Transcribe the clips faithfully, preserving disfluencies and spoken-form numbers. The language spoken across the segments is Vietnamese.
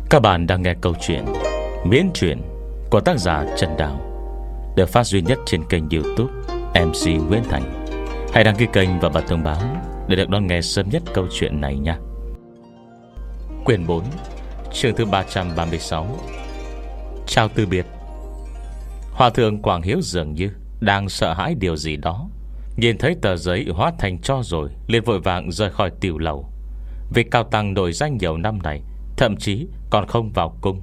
Các bạn đang nghe câu chuyện Miễn Truyện của tác giả Trần Đào, được phát duy nhất trên kênh YouTube em xê Nguyễn Thành. Hãy đăng ký kênh và bật thông báo để được đón nghe sớm nhất câu chuyện này nha. Quyển bốn, chương thứ ba trăm ba mươi sáu. Chào từ biệt. Hòa thượng Quảng Hiếu dường như đang sợ hãi điều gì đó. Nhìn thấy tờ giấy hóa thành tro rồi, liền vội vàng rời khỏi tiểu lầu. Vị cao tăng nổi danh nhiều năm này thậm chí còn không vào cung,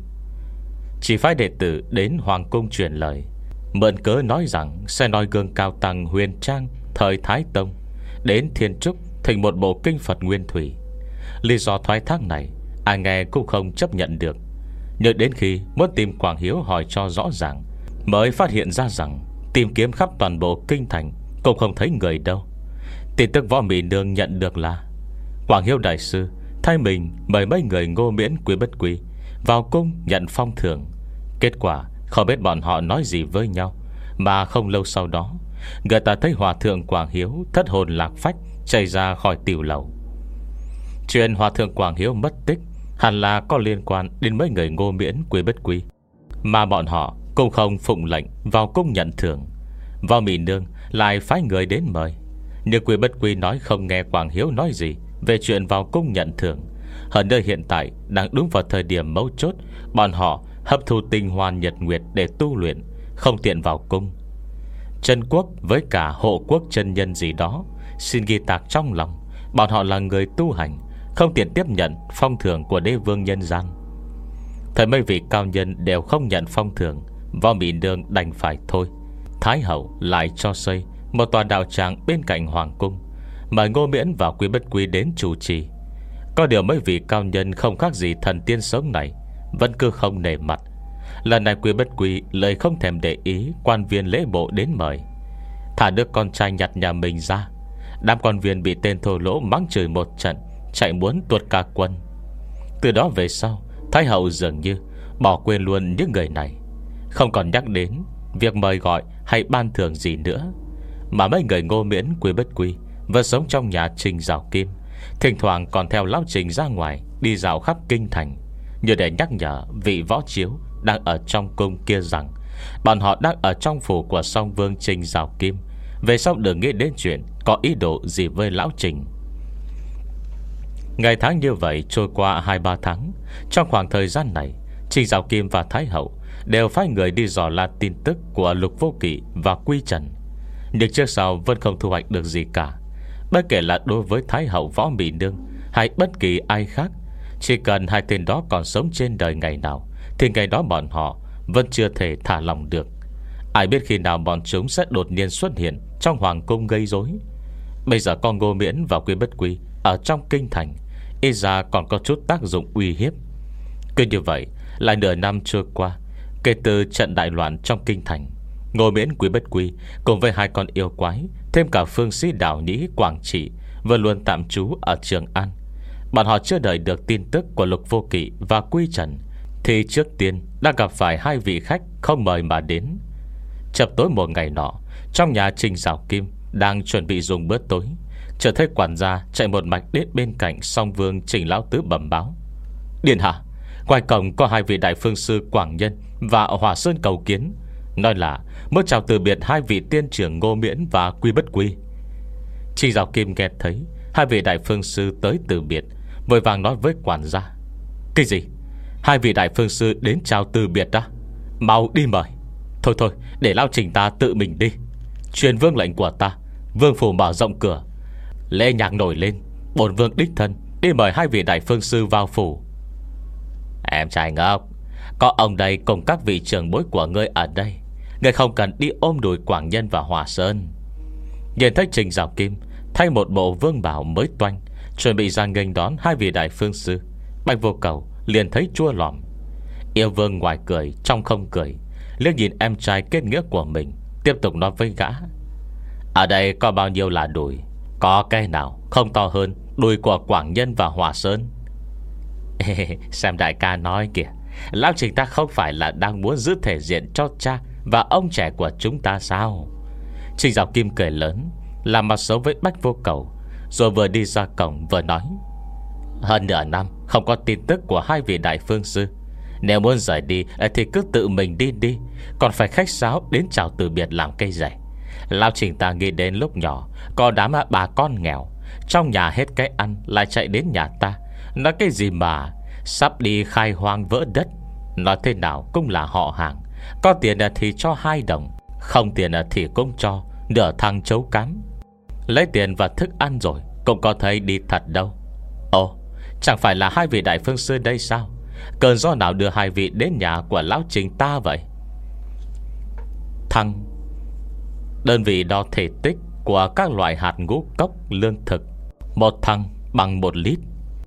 chỉ phái đệ tử đến hoàng cung truyền lời, mượn cớ nói rằng sẽ nói gương cao tăng Huyền Trang thời Thái Tông đến Thiên Trúc thành một bộ kinh Phật nguyên thủy. Lý do thoái thác này ai nghe cũng không chấp nhận được. Nhưng đến khi muốn tìm Quảng Hiếu hỏi cho rõ ràng, mới phát hiện ra rằng tìm kiếm khắp toàn bộ kinh thành cũng không thấy người đâu. Tin tức Võ Mị Nương nhận được là Quảng Hiếu đại sư thay mình mời mấy người Ngô Miễn Quý Bất Quý vào cung nhận phong thưởng. Kết quả không biết bọn họ nói gì với nhau, mà không lâu sau đó, người ta thấy Hòa thượng Quảng Hiếu thất hồn lạc phách chạy ra khỏi tiểu lầu. Chuyện Hòa thượng Quảng Hiếu mất tích hẳn là có liên quan đến mấy người Ngô Miễn Quý Bất Quý, mà bọn họ cũng không phụng lệnh vào cung nhận thưởng. Võ Mị Nương lại phái người đến mời, nhưng Quý Bất Quý nói không nghe Quảng Hiếu nói gì về chuyện vào cung nhận thưởng. Hơn nữa hiện tại đang đúng vào thời điểm mấu chốt, bọn họ hấp thu tinh hoàn nhật nguyệt để tu luyện, không tiện vào cung. Chân Quốc với cả Hộ Quốc chân nhân gì đó xin ghi tạc trong lòng, bọn họ là người tu hành, không tiện tiếp nhận phong thưởng của đế vương nhân gian. Thời mấy vị cao nhân đều không nhận phong thưởng, Võ Mị Nương đành phải thôi. Thái hậu lại cho xây một tòa đạo tràng bên cạnh hoàng cung, mời Ngô Miễn và Quý Bất Quý đến chủ trì. Có điều mấy vị cao nhân không khác gì thần tiên sống này vẫn cứ không nể mặt. Lần này Quý Bất Quý lời không thèm để ý quan viên lễ bộ đến mời, thả đứa con trai nhặt nhà mình ra. Đám quan viên bị tên thô lỗ mắng chửi một trận, chạy muốn tuột cả quân. Từ đó về sau, Thái hậu dường như bỏ quên luôn những người này, không còn nhắc đến việc mời gọi hay ban thưởng gì nữa. Mà mấy người Ngô Miễn Quý Bất Quý vẫn sống trong nhà Trình Giảo Kim, thỉnh thoảng còn theo lão Trình ra ngoài đi dạo khắp kinh thành, như để nhắc nhở vị võ chiếu đang ở trong cung kia rằng bọn họ đang ở trong phủ của song vương Trình Giảo Kim, về sau đừng nghĩ đến chuyện có ý đồ gì với lão Trình. Ngày tháng như vậy trôi qua hai ba tháng. Trong khoảng thời gian này, Trình Giảo Kim và Thái hậu đều phái người đi dò la tin tức của Lục Vô Kỵ và Quy Trần, nhưng trước sau vẫn không thu hoạch được gì cả. Bất kể là đối với Thái hậu Võ Mị Nương hay bất kỳ ai khác, chỉ cần hai tên đó còn sống trên đời ngày nào, thì ngày đó bọn họ vẫn chưa thể thả lòng được. Ai biết khi nào bọn chúng sẽ đột nhiên xuất hiện trong hoàng cung gây rối. Bây giờ con Ngô Miễn và Quý Bất Quý ở trong kinh thành, ít ra còn có chút tác dụng uy hiếp. Cứ như vậy, lại nửa năm trôi qua kể từ trận đại loạn trong kinh thành. Ngô Miễn Quý Bất Quý cùng với hai con yêu quái, thêm cả phương sĩ Đảo Nhĩ Quảng Trị, vừa luôn tạm trú ở Trường An. Bọn họ chưa đợi được tin tức của Lục Vô Kỵ và Quy Trần, thì trước tiên đã gặp phải hai vị khách không mời mà đến. Chập tối một ngày nọ, trong nhà Trình Giảo Kim đang chuẩn bị dùng bữa tối, chợt thấy quản gia chạy một mạch đến bên cạnh song vương Trình Lão Tứ bẩm báo: Điện hạ, ngoài cổng có hai vị đại phương sư Quảng Nhân và Hỏa Sơn cầu kiến, nói là mới chào từ biệt hai vị tiên trưởng Ngô Miễn và Quý Bất Quý. Trình Giảo Kim nghe thấy hai vị đại phương sư tới từ biệt, vội vàng nói với quản gia: Cái gì? Hai vị đại phương sư đến chào từ biệt đó? Mau đi mời. Thôi thôi, để lão Trình ta tự mình đi. Truyền vương lệnh của ta, vương phủ mở rộng cửa, lễ nhạc nổi lên, bổn vương đích thân đi mời hai vị đại phương sư vào phủ. Em trai ngốc, có ông đây cùng các vị trưởng bối của ngươi ở đây, ngươi không cần đi ôm đùi Quảng Nhân và Hòa Sơn. Nhìn thấy Trình Giảo Kim thay một bộ vương bào mới toanh, chuẩn bị ra nghênh đón hai vị đại phương sư, Bạch Vô Cầu liền thấy chua lòm. Yêu vương ngoài cười trong không cười, liếc nhìn em trai kết nghĩa của mình, tiếp tục nói với gã: Ở đây có bao nhiêu là đùi, có cái nào không to hơn đùi của Quảng Nhân và Hòa Sơn? Xem đại ca nói kìa, lão Trình ta không phải là đang muốn giữ thể diện cho cha và ông trẻ của chúng ta sao? Trình Giảo Kim cười lớn, làm mặt xấu với Bách Vô Cầu, rồi vừa đi ra cổng vừa nói: Hơn nửa năm không có tin tức của hai vị đại phương sư, Nếu muốn rời đi thì cứ tự mình đi đi, còn phải khách sáo đến chào từ biệt làm cây rẻ. Lão Trình ta nghĩ đến lúc nhỏ có đám bà con nghèo, trong nhà hết cái ăn lại chạy đến nhà ta, nói cái gì mà sắp đi khai hoang vỡ đất. Nói thế nào cũng là họ hàng, có tiền thì cho hai đồng, không tiền thì cũng cho nửa thằng chấu cám. Lấy tiền và thức ăn rồi cũng có thấy đi thật đâu. Ồ, chẳng phải là hai vị đại phương sư đây sao? Cơn gió nào đưa hai vị đến nhà của lão Trình ta vậy? Thăng, đơn vị đo thể tích của các loại hạt ngũ cốc lương thực. Một thăng bằng một lít.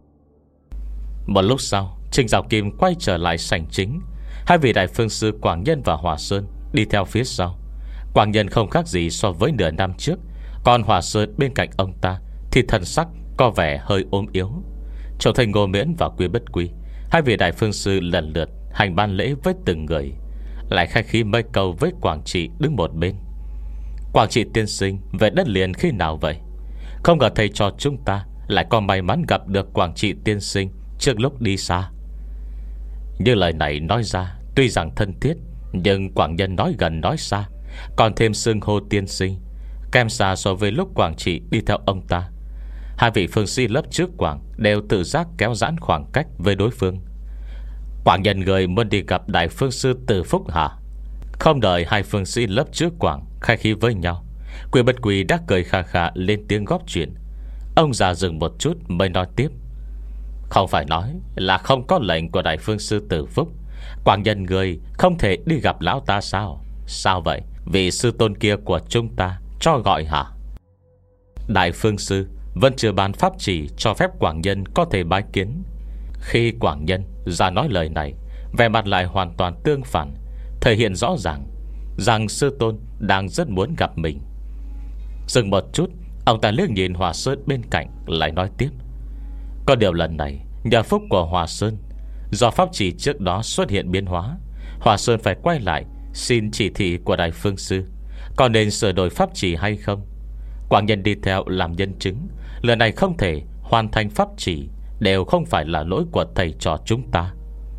Một lúc sau, Trình Dạo Kim quay trở lại sảnh chính. Hai vị đại phương sư Quảng Nhân và Hòa Sơn đi theo phía sau. Quảng Nhân không khác gì so với nửa năm trước, còn Hòa Sơn bên cạnh ông ta thì thần sắc có vẻ hơi ốm yếu. Trông thấy Ngô Miễn và Quy Bất Quy, hai vị đại phương sư lần lượt hành ban lễ với từng người, lại khách khí mấy câu với Quảng Trị đứng một bên. Quảng Trị tiên sinh về đất liền khi nào vậy? Không ngờ thầy trò chúng ta lại có may mắn gặp được Quảng Trị tiên sinh trước lúc đi xa. Như lời này nói ra tuy rằng thân thiết, nhưng Quảng Nhân nói gần nói xa, còn thêm xưng hô tiên sinh, kém xa so với lúc Quảng Trị đi theo ông ta. Hai vị phương sĩ lớp trước Quảng đều tự giác kéo giãn khoảng cách với đối phương. Quảng Nhân người muốn đi gặp đại phương sư Từ Phúc hả? Không đợi hai phương sĩ lớp trước Quảng khai khí với nhau, Quy Bất Quy đã cười khà khà lên tiếng góp chuyện. Ông già dừng một chút mới nói tiếp. Không phải nói là không có lệnh của đại phương sư Từ Phúc, Quảng Nhân người không thể đi gặp lão ta sao? Sao vậy? Vị sư tôn kia của chúng ta cho gọi hả? Đại phương sư vẫn chưa ban pháp chỉ cho phép Quảng Nhân có thể bái kiến. Khi Quảng Nhân ra nói lời này, vẻ mặt lại hoàn toàn tương phản, thể hiện rõ ràng rằng sư tôn đang rất muốn gặp mình. Dừng một chút, ông ta liếc nhìn Hòa Sơn bên cạnh, lại nói tiếp. Có điều lần này nhờ phúc của Hòa Sơn, do pháp chỉ trước đó xuất hiện biến hóa, Hòa Sơn phải quay lại xin chỉ thị của đại phương sư, có nên sửa đổi pháp chỉ hay không. Quảng Nhân đi theo làm nhân chứng, lần này không thể hoàn thành pháp chỉ đều không phải là lỗi của thầy trò chúng ta.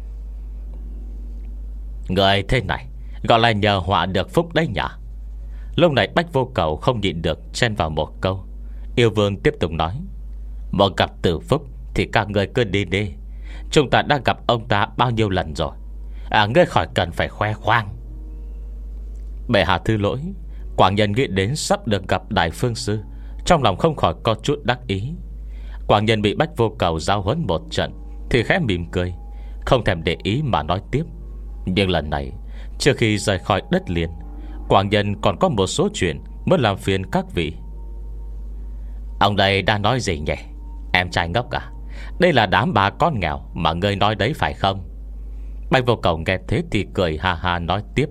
Người thế này gọi là nhờ họa được phúc đấy nhỉ? Lúc này Bách Vô Cầu không nhịn được chen vào một câu. Yêu Vương tiếp tục nói. Một gặp Từ Phúc thì các người cứ đi đi, chúng ta đã gặp ông ta bao nhiêu lần rồi, à, ngươi khỏi cần phải khoe khoang. Bệ hạ thứ lỗi. Quảng Nhân nghĩ đến sắp được gặp đại phương sư, trong lòng không khỏi có chút đắc ý. Quảng Nhân bị Bách Vô Cầu giao huấn một trận thì khẽ mỉm cười, không thèm để ý mà nói tiếp. Nhưng lần này, trước khi rời khỏi đất liền, Quảng Nhân còn có một số chuyện muốn làm phiền các vị. Ông đây đang nói gì nhỉ? Em trai ngốc à? Đây là đám bà con nghèo mà ngươi nói đấy phải không? Bách Vô Cầu nghe thế thì cười ha ha nói tiếp.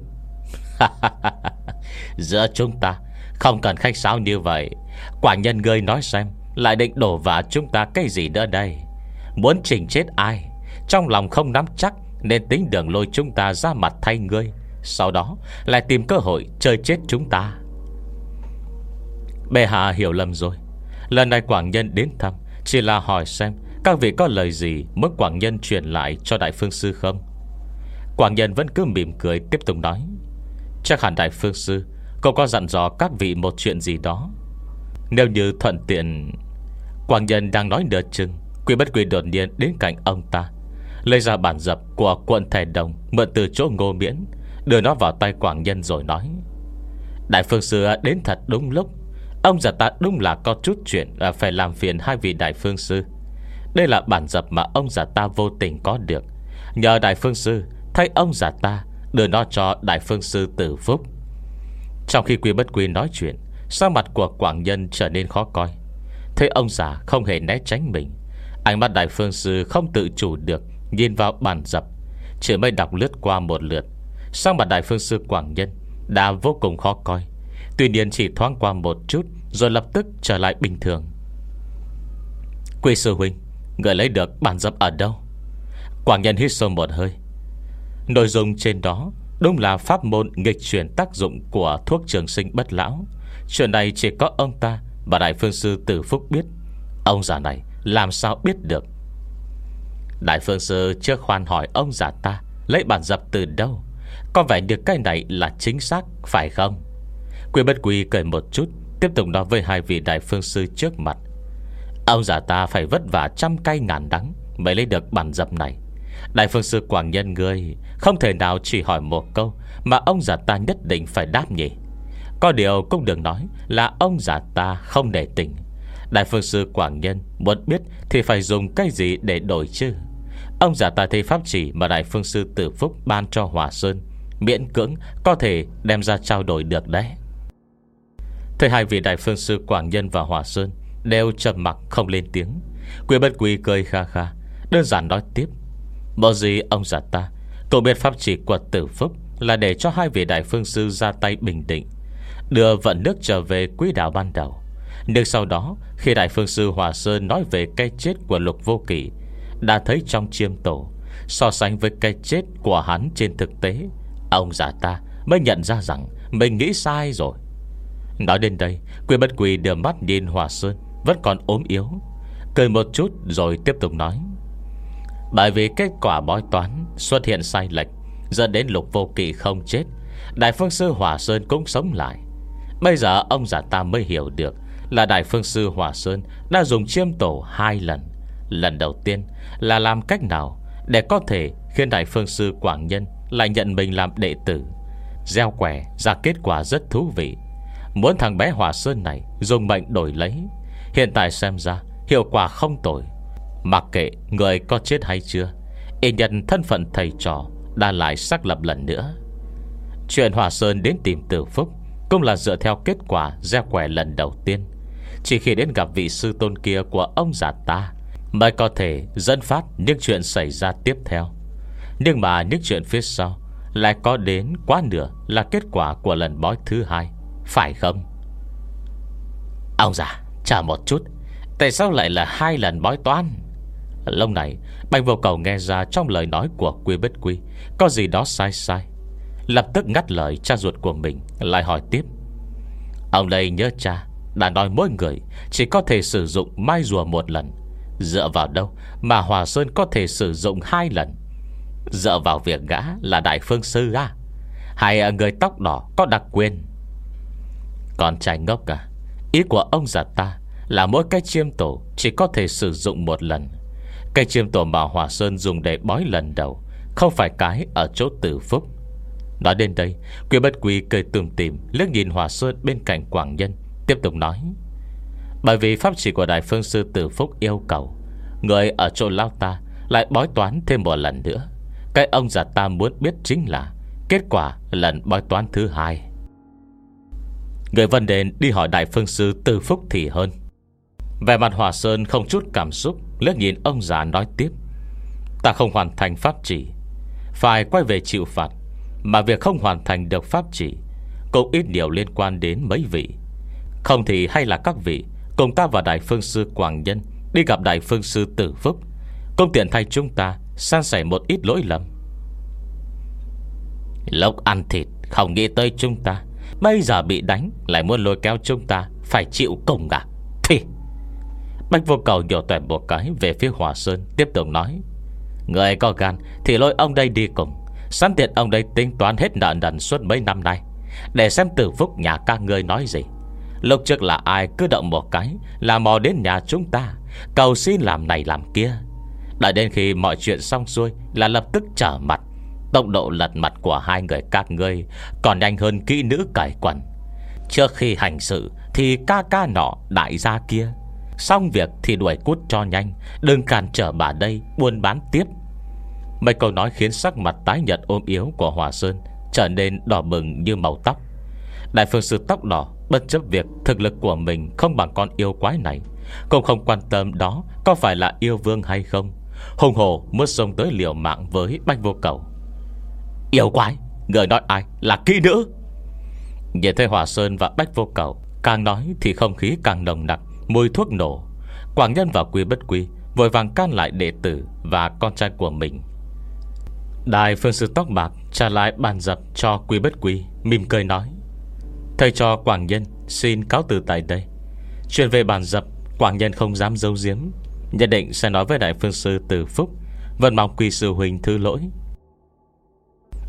Giữa chúng ta không cần khách sáo như vậy. Quảng Nhân ngươi nói xem, lại định đổ vả chúng ta cái gì nữa đây? Muốn chỉnh chết ai? Trong lòng không nắm chắc nên tính đường lôi chúng ta ra mặt thay ngươi, sau đó lại tìm cơ hội chơi chết chúng ta. Bệ hạ hiểu lầm rồi. Lần này Quảng Nhân đến thăm chỉ là hỏi xem các vị có lời gì muốn Quảng Nhân truyền lại cho đại phương sư không. Quảng Nhân vẫn cứ mỉm cười tiếp tục nói. Chắc hẳn đại phương sư cậu có dặn dò các vị một chuyện gì đó. Nếu như thuận tiện. Quảng Nhân đang nói nửa chừng, Quy Bất Quy đột nhiên đến cạnh ông ta, lấy ra bản dập của quận Thẻ Đồng mượn từ chỗ Ngô Miễn, đưa nó vào tay Quảng Nhân rồi nói. Đại phương sư đến thật đúng lúc. Ông già ta đúng là có chút chuyện phải làm phiền hai vị đại phương sư. Đây là bản dập mà ông già ta vô tình có được, nhờ đại phương sư thay ông già ta đưa nó cho đại phương sư Từ Phúc. Trong khi Quy Bất Quy nói chuyện, sắc mặt của Quảng Nhân trở nên khó coi. Thấy ông già không hề né tránh mình, ánh mắt đại phương sư không tự chủ được nhìn vào bản dập, chỉ mới đọc lướt qua một lượt. Sắc mặt đại phương sư Quảng Nhân đã vô cùng khó coi, tuy nhiên chỉ thoáng qua một chút rồi lập tức trở lại bình thường. Quy sư huynh, người lấy được bản dập ở đâu? Quảng Nhân hít sâu một hơi. Nội dung trên đó đúng là pháp môn nghịch chuyển tác dụng của thuốc trường sinh bất lão. Chuyện này chỉ có ông ta và đại phương sư Từ Phúc biết. Ông già này làm sao biết được? Đại phương sư trước khoan hỏi ông già ta lấy bản dập từ đâu? Có vẻ như cái này là chính xác, phải không? Quy Bất Quy cười một chút, tiếp tục nói với hai vị đại phương sư trước mặt. Ông già ta phải vất vả trăm cây ngàn đắng mới lấy được bản dập này. Đại phương sư Quảng Nhân ngươi không thể nào chỉ hỏi một câu mà ông già ta nhất định phải đáp nhỉ. Có điều cũng đừng nói là ông già ta không để tình. Đại phương sư Quảng Nhân muốn biết thì phải dùng cái gì để đổi chứ? Ông già ta thấy pháp chỉ mà đại phương sư Tử Phúc ban cho Hòa Sơn miễn cưỡng có thể đem ra trao đổi được đấy. Thấy hai vị đại phương sư Quảng Nhân và Hòa Sơn đều trầm mặc không lên tiếng, Quy Bất Quy cười kha kha, đơn giản nói tiếp. Bởi gì ông già ta cũng biết pháp chỉ của Tử Phúc là để cho hai vị đại phương sư ra tay bình định, đưa vận nước trở về quỹ đạo ban đầu. Nhưng sau đó khi đại phương sư Hòa Sơn nói về cái chết của Lục Vô Kỵ, đã thấy trong chiêm tổ so sánh với cái chết của hắn trên thực tế, ông già ta mới nhận ra rằng mình nghĩ sai rồi. Nói đến đây, Quy Bất Quy đưa mắt nhìn Hòa Sơn vẫn còn ốm yếu, cười một chút rồi tiếp tục nói. Bởi vì kết quả bói toán xuất hiện sai lệch, dẫn đến Lục Vô Kỵ không chết, đại phương sư Hòa Sơn cũng sống lại. Bây giờ ông già ta mới hiểu được là đại phương sư Hòa Sơn đã dùng chiêm tổ hai lần. Lần đầu tiên là làm cách nào để có thể khiến đại phương sư Quảng Nhân lại nhận mình làm đệ tử. Gieo quẻ ra kết quả rất thú vị. Muốn thằng bé Hòa Sơn này dùng mệnh đổi lấy. Hiện tại xem ra hiệu quả không tồi. Mặc kệ người có chết hay chưa, y nhận thân phận thầy trò đã lại xác lập lần nữa. Chuyện Hòa Sơn đến tìm Tử Phúc cũng là dựa theo kết quả gieo quẻ lần đầu tiên. Chỉ khi đến gặp vị sư tôn kia của ông già ta mới có thể dẫn phát những chuyện xảy ra tiếp theo. Nhưng mà những chuyện phía sau lại có đến quá nửa là kết quả của lần bói thứ hai, phải không? Ông già, chờ một chút, tại sao lại là hai lần bói toán? Lúc này Bạch Vô Cầu nghe ra trong lời nói của Quy Bất Quy có gì đó sai sai, lập tức ngắt lời cha ruột của mình, lại hỏi tiếp. Ông đây nhớ cha đã nói mỗi người chỉ có thể sử dụng mai rùa một lần. Dựa vào đâu mà Hòa Sơn có thể sử dụng hai lần? Dựa vào việc gã là đại phương sư à? Hay người tóc đỏ có đặc quyền? Con trai ngốc à, ý của ông già ta là mỗi cái chiêm tổ chỉ có thể sử dụng một lần. Cái chiêm tổ mà Hòa Sơn dùng để bói lần đầu không phải cái ở chỗ Tử Phúc. Nói đến đây, Quy Bất Quy cười tủm tỉm liếc nhìn Hòa Sơn bên cạnh Quảng Nhân, tiếp tục nói. Bởi vì pháp chỉ của đại phương sư Tử Phúc yêu cầu người ở chỗ lao ta lại bói toán thêm một lần nữa. Cái ông già ta muốn biết chính là kết quả lần bói toán thứ hai. Người Vân Đền đi hỏi đại phương sư Tử Phúc thì hơn. Về mặt Hòa Sơn không chút cảm xúc liếc nhìn ông già nói tiếp. Ta không hoàn thành pháp chỉ, phải quay về chịu phạt. Mà việc không hoàn thành được pháp chỉ cũng ít nhiều liên quan đến mấy vị. Không thì hay là các vị cùng ta và đại phương sư Quảng Nhân đi gặp đại phương sư Tử Phúc, cũng tiện thay chúng ta san sẻ một ít lỗi lầm. Lúc ăn thịt không nghĩ tới chúng ta, bây giờ bị đánh lại muốn lôi kéo chúng ta phải chịu cùng à? Thì Bạch Vô Cầu nhổ toẹt một cái về phía Hòa Sơn, tiếp tục nói. Người có gan thì lôi ông đây đi cùng, sẵn tiện ông đây tính toán hết nợ nần suốt mấy năm nay, để xem Tử Phúc nhà các ngươi nói gì. Lúc trước là ai cứ động một cái là mò đến nhà chúng ta cầu xin làm này làm kia. Đợi đến khi mọi chuyện xong xuôi là lập tức trở mặt. Tốc độ lật mặt của hai người các ngươi còn nhanh hơn kỹ nữ cởi quần. Trước khi hành sự thì ca ca nọ đại gia kia, xong việc thì đuổi cút cho nhanh, đừng cản trở bà đây buôn bán tiếp. Mấy câu nói khiến sắc mặt tái nhợt ôm yếu của Hòa Sơn trở nên đỏ bừng như màu tóc. Đại phương sư tóc đỏ bất chấp việc thực lực của mình không bằng con yêu quái này, cũng không quan tâm đó có phải là yêu vương hay không, hùng hổ muốn xông tới liều mạng với Bạch Vô Cầu. Yêu quái? Người nói ai là kỹ nữ? Nhìn thấy Hòa Sơn và Bạch Vô Cầu càng nói thì không khí càng nồng nặc mùi thuốc nổ. Quảng Nhân và Quy Bất Quy vội vàng can lại đệ tử và con trai của mình. Đại phương sư tóc bạc trả lại bàn dập cho Quy Bất Quy, mỉm cười nói. Thầy cho Quảng Nhân xin cáo từ tại đây. Chuyện về bàn dập Quảng Nhân không dám giấu giếm, nhất định sẽ nói với đại phương sư Tử Phúc, vẫn mong Quy sư huynh thứ lỗi.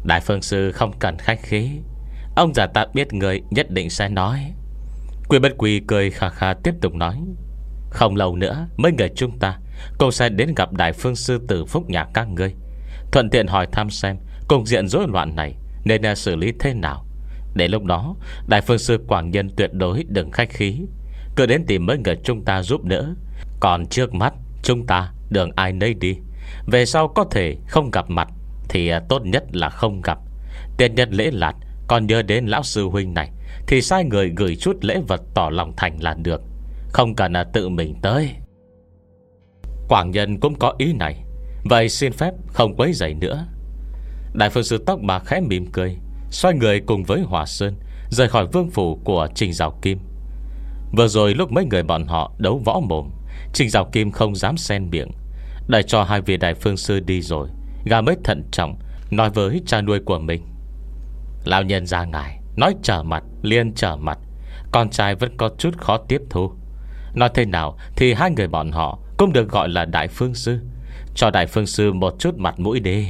Đại phương sư không cần khách khí, ông già ta biết người nhất định sẽ nói. Quy Bất Quy cười khà khà tiếp tục nói: Không lâu nữa mấy người chúng ta cũng sẽ đến gặp Đại phương sư Tử Phúc nhà các ngươi, thuận tiện hỏi thăm xem cục diện rối loạn này nên xử lý thế nào. Đến lúc đó Đại phương sư Quảng Nhân tuyệt đối đừng khách khí, cứ đến tìm mấy người chúng ta giúp đỡ. Còn trước mắt chúng ta đường ai nấy đi. Về sau có thể không gặp mặt thì tốt nhất là không gặp. Tiên nhân lễ lạt còn nhớ đến lão sư huynh này thì sai người gửi chút lễ vật tỏ lòng thành là được, không cần là tự mình tới. Quảng Nhân cũng có ý này, vậy xin phép không quấy rầy nữa. Đại phương sư tóc bạc khẽ mỉm cười, xoay người cùng với Hòa Sơn rời khỏi vương phủ của Trình Giảo Kim. Vừa rồi lúc mấy người bọn họ đấu võ mồm, Trình Giảo Kim không dám xen miệng. Đợi cho hai vị đại phương sư đi rồi, gã mới thận trọng nói với cha nuôi của mình: Lão nhân gia ngài nói trở mặt liền trở mặt, con trai vẫn có chút khó tiếp thu. Nói thế nào thì hai người bọn họ cũng được gọi là đại phương sư, cho đại phương sư một chút mặt mũi đi.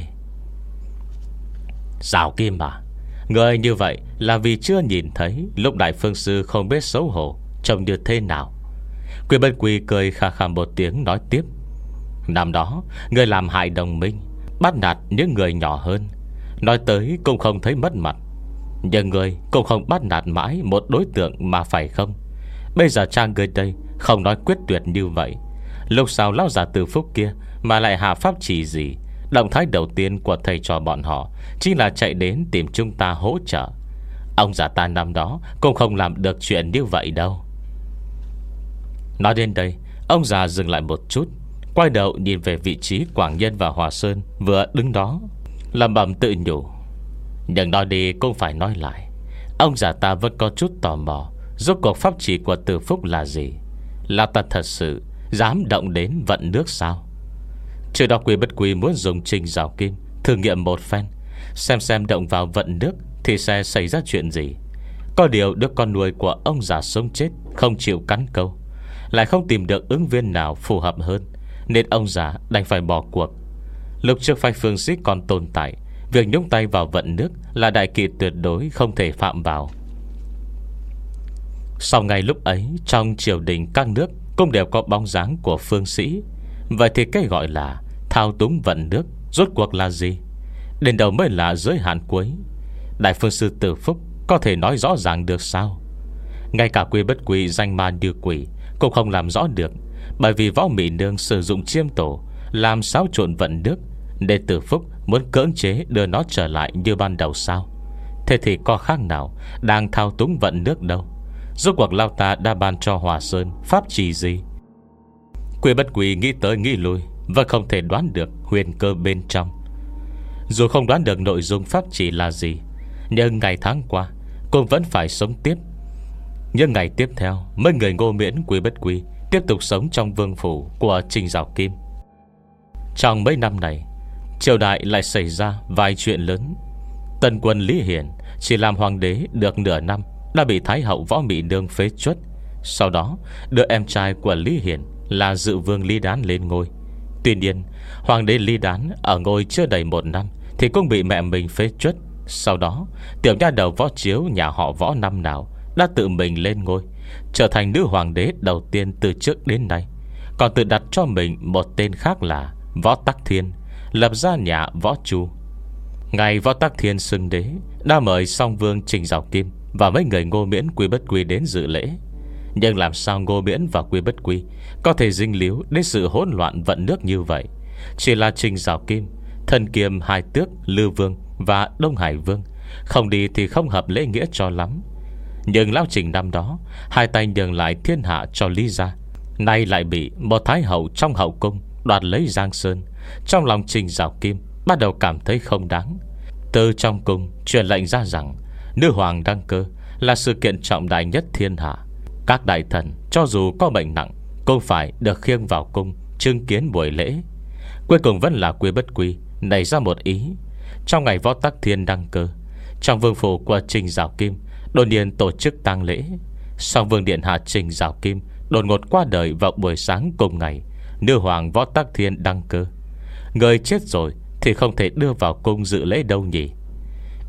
Giảo Kim à, người như vậy là vì chưa nhìn thấy lúc đại phương sư không biết xấu hổ trông như thế nào. Quy Bất Quy cười khà khà một tiếng nói tiếp: Năm đó người làm hại đồng minh, bắt nạt những người nhỏ hơn, nói tới cũng không thấy mất mặt. Nhưng người cũng không bắt nạt mãi một đối tượng mà phải không? Bây giờ cha người đây không nói quyết tuyệt như vậy, lúc sau lão già Từ Phúc kia mà lại hạ pháp chỉ gì, động thái đầu tiên của thầy trò bọn họ chính là chạy đến tìm chúng ta hỗ trợ. Ông già ta năm đó cũng không làm được chuyện như vậy đâu. Nói đến đây, ông già dừng lại một chút, quay đầu nhìn về vị trí Quảng Nhân và Hòa Sơn vừa đứng đó, lẩm bẩm tự nhủ. Nhưng nói đi cũng phải nói lại, ông già ta vẫn có chút tò mò, rốt cuộc pháp chỉ của Từ Phúc là gì? Là ta thật sự dám động đến vận nước sao? Trước đó Quy Bất Quy muốn dùng Trình Giảo Kim thử nghiệm một phen, xem xem động vào vận nước thì sẽ xảy ra chuyện gì. Có điều đứa con nuôi của ông già sống chết không chịu cắn câu, lại không tìm được ứng viên nào phù hợp hơn, nên ông già đành phải bỏ cuộc. Lúc trước phái phương sĩ còn tồn tại, việc nhúng tay vào vận nước là đại kỵ tuyệt đối không thể phạm vào. Sau ngày lúc ấy, trong triều đình các nước cũng đều có bóng dáng của phương sĩ. Vậy thì cái gọi là thao túng vận nước rốt cuộc là gì? Đến đầu mới là giới hạn cuối. Đại phương sư Từ Phúc có thể nói rõ ràng được sao? Ngay cả Quy Bất Quy danh ma như quỷ cũng không làm rõ được, bởi vì võ Mỹ Nương sử dụng chiêm tổ làm xáo trộn vận nước, nên Từ Phúc muốn cưỡng chế đưa nó trở lại như ban đầu sao? Thế thì có khác nào đang thao túng vận nước đâu? Rốt cuộc lao ta đã ban cho Hòa Sơn pháp trì gì? Quy Bất Quy nghĩ tới nghĩ lui và không thể đoán được huyền cơ bên trong. Dù không đoán được nội dung pháp chỉ là gì, nhưng ngày tháng qua cũng vẫn phải sống tiếp. Nhưng ngày tiếp theo, mấy người Ngô Miễn, Quy Bất Quy tiếp tục sống trong vương phủ của Trình Giảo Kim. Trong mấy năm này, triều đại lại xảy ra vài chuyện lớn. Tần quân Lý Hiển chỉ làm hoàng đế được nửa năm đã bị Thái hậu Võ Mỹ Nương phế truất. Sau đó đưa em trai của Lý Hiển là Dự vương Lý Đán lên ngôi. Tuy nhiên, hoàng đế Lý Đán ở ngôi chưa đầy một năm thì cũng bị mẹ mình phế truất. Sau đó, tiểu nha đầu Võ Chiếu nhà họ Võ năm nào đã tự mình lên ngôi, trở thành nữ hoàng đế đầu tiên từ trước đến nay, còn tự đặt cho mình một tên khác là Võ Tắc Thiên, lập ra nhà Võ Chu. Ngày Võ Tắc Thiên xưng đế đã mời song vương Trình Giảo Kim và mấy người Ngô Miễn, Quy Bất Quy đến dự lễ. Nhưng làm sao Ngô Miễn và Quy Bất Quy có thể dính líu đến sự hỗn loạn vận nước như vậy? Chỉ là Trình Giảo Kim, Thần Kiềm Hai Tước Lư Vương và Đông Hải Vương không đi thì không hợp lễ nghĩa cho lắm. Nhưng lão Trình năm đó hai tay nhường lại thiên hạ cho Lý gia, nay lại bị một thái hậu trong hậu cung đoạt lấy Giang Sơn. Trong lòng Trình Giảo Kim bắt đầu cảm thấy không đáng. Từ trong cung truyền lệnh ra rằng nữ hoàng đăng cơ là sự kiện trọng đại nhất thiên hạ. Các đại thần cho dù có bệnh nặng cũng phải được khiêng vào cung chứng kiến buổi lễ. Cuối cùng vẫn là Quy Bất Quy nảy ra một ý. Trong ngày Võ Tắc Thiên đăng cơ, trong vương phủ của Trình Giảo Kim đột nhiên tổ chức tang lễ. Song vương điện hạ Trình Giảo Kim đột ngột qua đời vào buổi sáng cùng ngày nữ hoàng Võ Tắc Thiên đăng cơ. Người chết rồi thì không thể đưa vào cung dự lễ đâu nhỉ?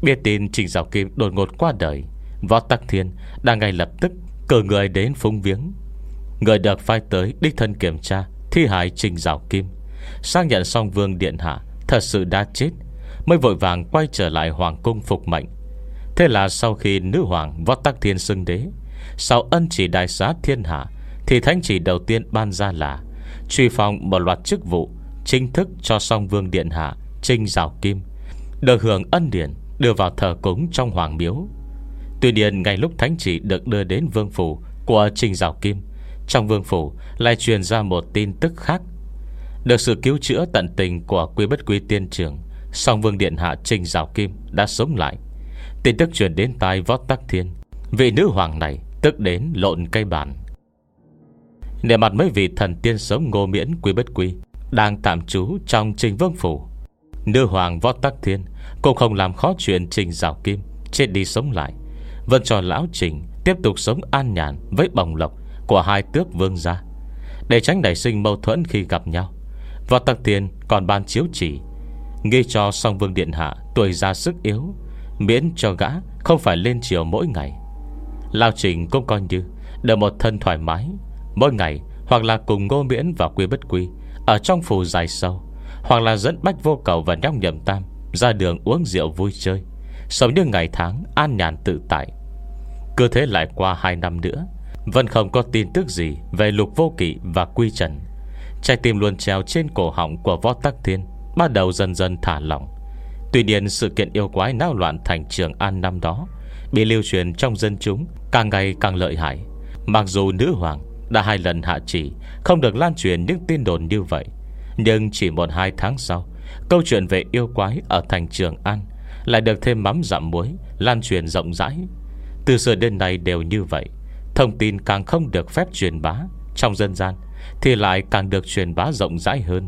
Biết tin Trình Giảo Kim đột ngột qua đời, Võ Tắc Thiên đang ngay lập tức cử người đến phúng viếng. Người được phái tới đích thân kiểm tra thi hài Trình Giảo Kim, xác nhận Song Vương điện hạ thật sự đã chết, mới vội vàng quay trở lại hoàng cung phục mệnh. Thế là sau khi nữ hoàng Võ Tắc Thiên xưng đế, sau ân chỉ đại xá thiên hạ, thì thánh chỉ đầu tiên ban ra là truy phong một loạt chức vụ chính thức cho Song Vương điện hạ Trình Giảo Kim được hưởng ân điển, đưa vào thờ cúng trong hoàng miếu. Tuy nhiên ngay lúc thánh chỉ được đưa đến vương phủ của Trình Giảo Kim, trong vương phủ lại truyền ra một tin tức khác. Được sự cứu chữa tận tình của Quý Bất Quý tiên trưởng, Song Vương điện hạ Trình Giảo Kim đã sống lại. Tin tức truyền đến tai Võ Tắc Thiên, vị nữ hoàng này tức đến lộn cây bàn. Để mặt mấy vị thần tiên sống Ngô Miễn, Quý Bất Quý đang tạm trú trong Trình vương phủ, nữ hoàng Võ Tắc Thiên cũng không làm khó chuyện Trình Giảo Kim chết đi sống lại, vẫn cho lão Trình tiếp tục sống an nhàn với bồng lộc của hai tước vương gia. Để tránh nảy sinh mâu thuẫn khi gặp nhau, Võ Tắc Thiên còn ban chiếu chỉ nghi cho Song Vương điện hạ tuổi già sức yếu, miễn cho gã không phải lên chiều mỗi ngày. Lão Trình cũng coi như được một thân thoải mái, mỗi ngày hoặc là cùng Ngô Miễn và Quý Bất Quý ở trong phủ dài sâu, hoặc là dẫn Bách Vô Cầu và Nhóc Nhậm Tam ra đường uống rượu vui chơi, sống như ngày tháng an nhàn tự tại. Cứ thế lại qua hai năm nữa, vẫn không có tin tức gì về Lục Vô Kỵ và Quy Trần. Trái tim luôn treo trên cổ họng của Võ Tắc Thiên bắt đầu dần dần thả lỏng. Tuy nhiên sự kiện yêu quái náo loạn thành Trường An năm đó bị lưu truyền trong dân chúng càng ngày càng lợi hại. Mặc dù nữ hoàng đã hai lần hạ chỉ không được lan truyền những tin đồn như vậy, nhưng chỉ một hai tháng sau, câu chuyện về yêu quái ở thành Trường An lại được thêm mắm dặm muối lan truyền rộng rãi. Từ xưa đến nay đều như vậy. Thông tin càng không được phép truyền bá trong dân gian thì lại càng được truyền bá rộng rãi hơn.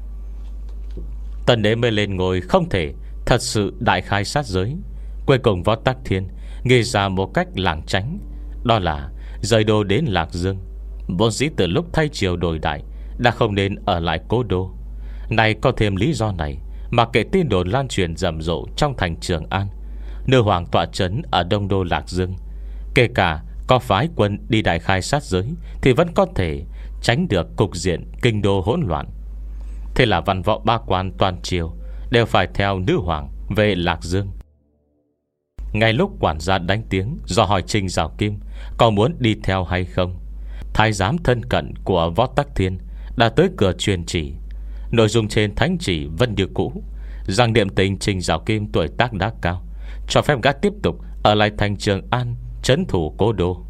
Tần đế mới lên ngôi không thể thật sự đại khai sát giới. Cuối cùng Võ Tắc Thiên nghĩ ra một cách lảng tránh, đó là rời đô đến Lạc Dương. Vốn dĩ từ lúc thay triều đổi đại đã không nên ở lại cố đô. Này có thêm lý do này mà kể tin đồn lan truyền rầm rộ trong thành Trường An, nữ hoàng tọa trấn ở đông đô Lạc Dương, kể cả có phái quân đi đại khai sát giới thì vẫn có thể tránh được cục diện kinh đô hỗn loạn. Thế là văn võ ba quan toàn triều đều phải theo nữ hoàng về Lạc Dương. Ngay lúc quản gia đánh tiếng do hỏi Trình Giảo Kim có muốn đi theo hay không, thái giám thân cận của Võ Tắc Thiên đã tới cửa truyền chỉ. Nội dung trên thánh chỉ vẫn như cũ, rằng niệm tình Trình Giảo Kim tuổi tác đã cao, cho phép gã tiếp tục ở lại thành Trường An trấn thủ cố đô.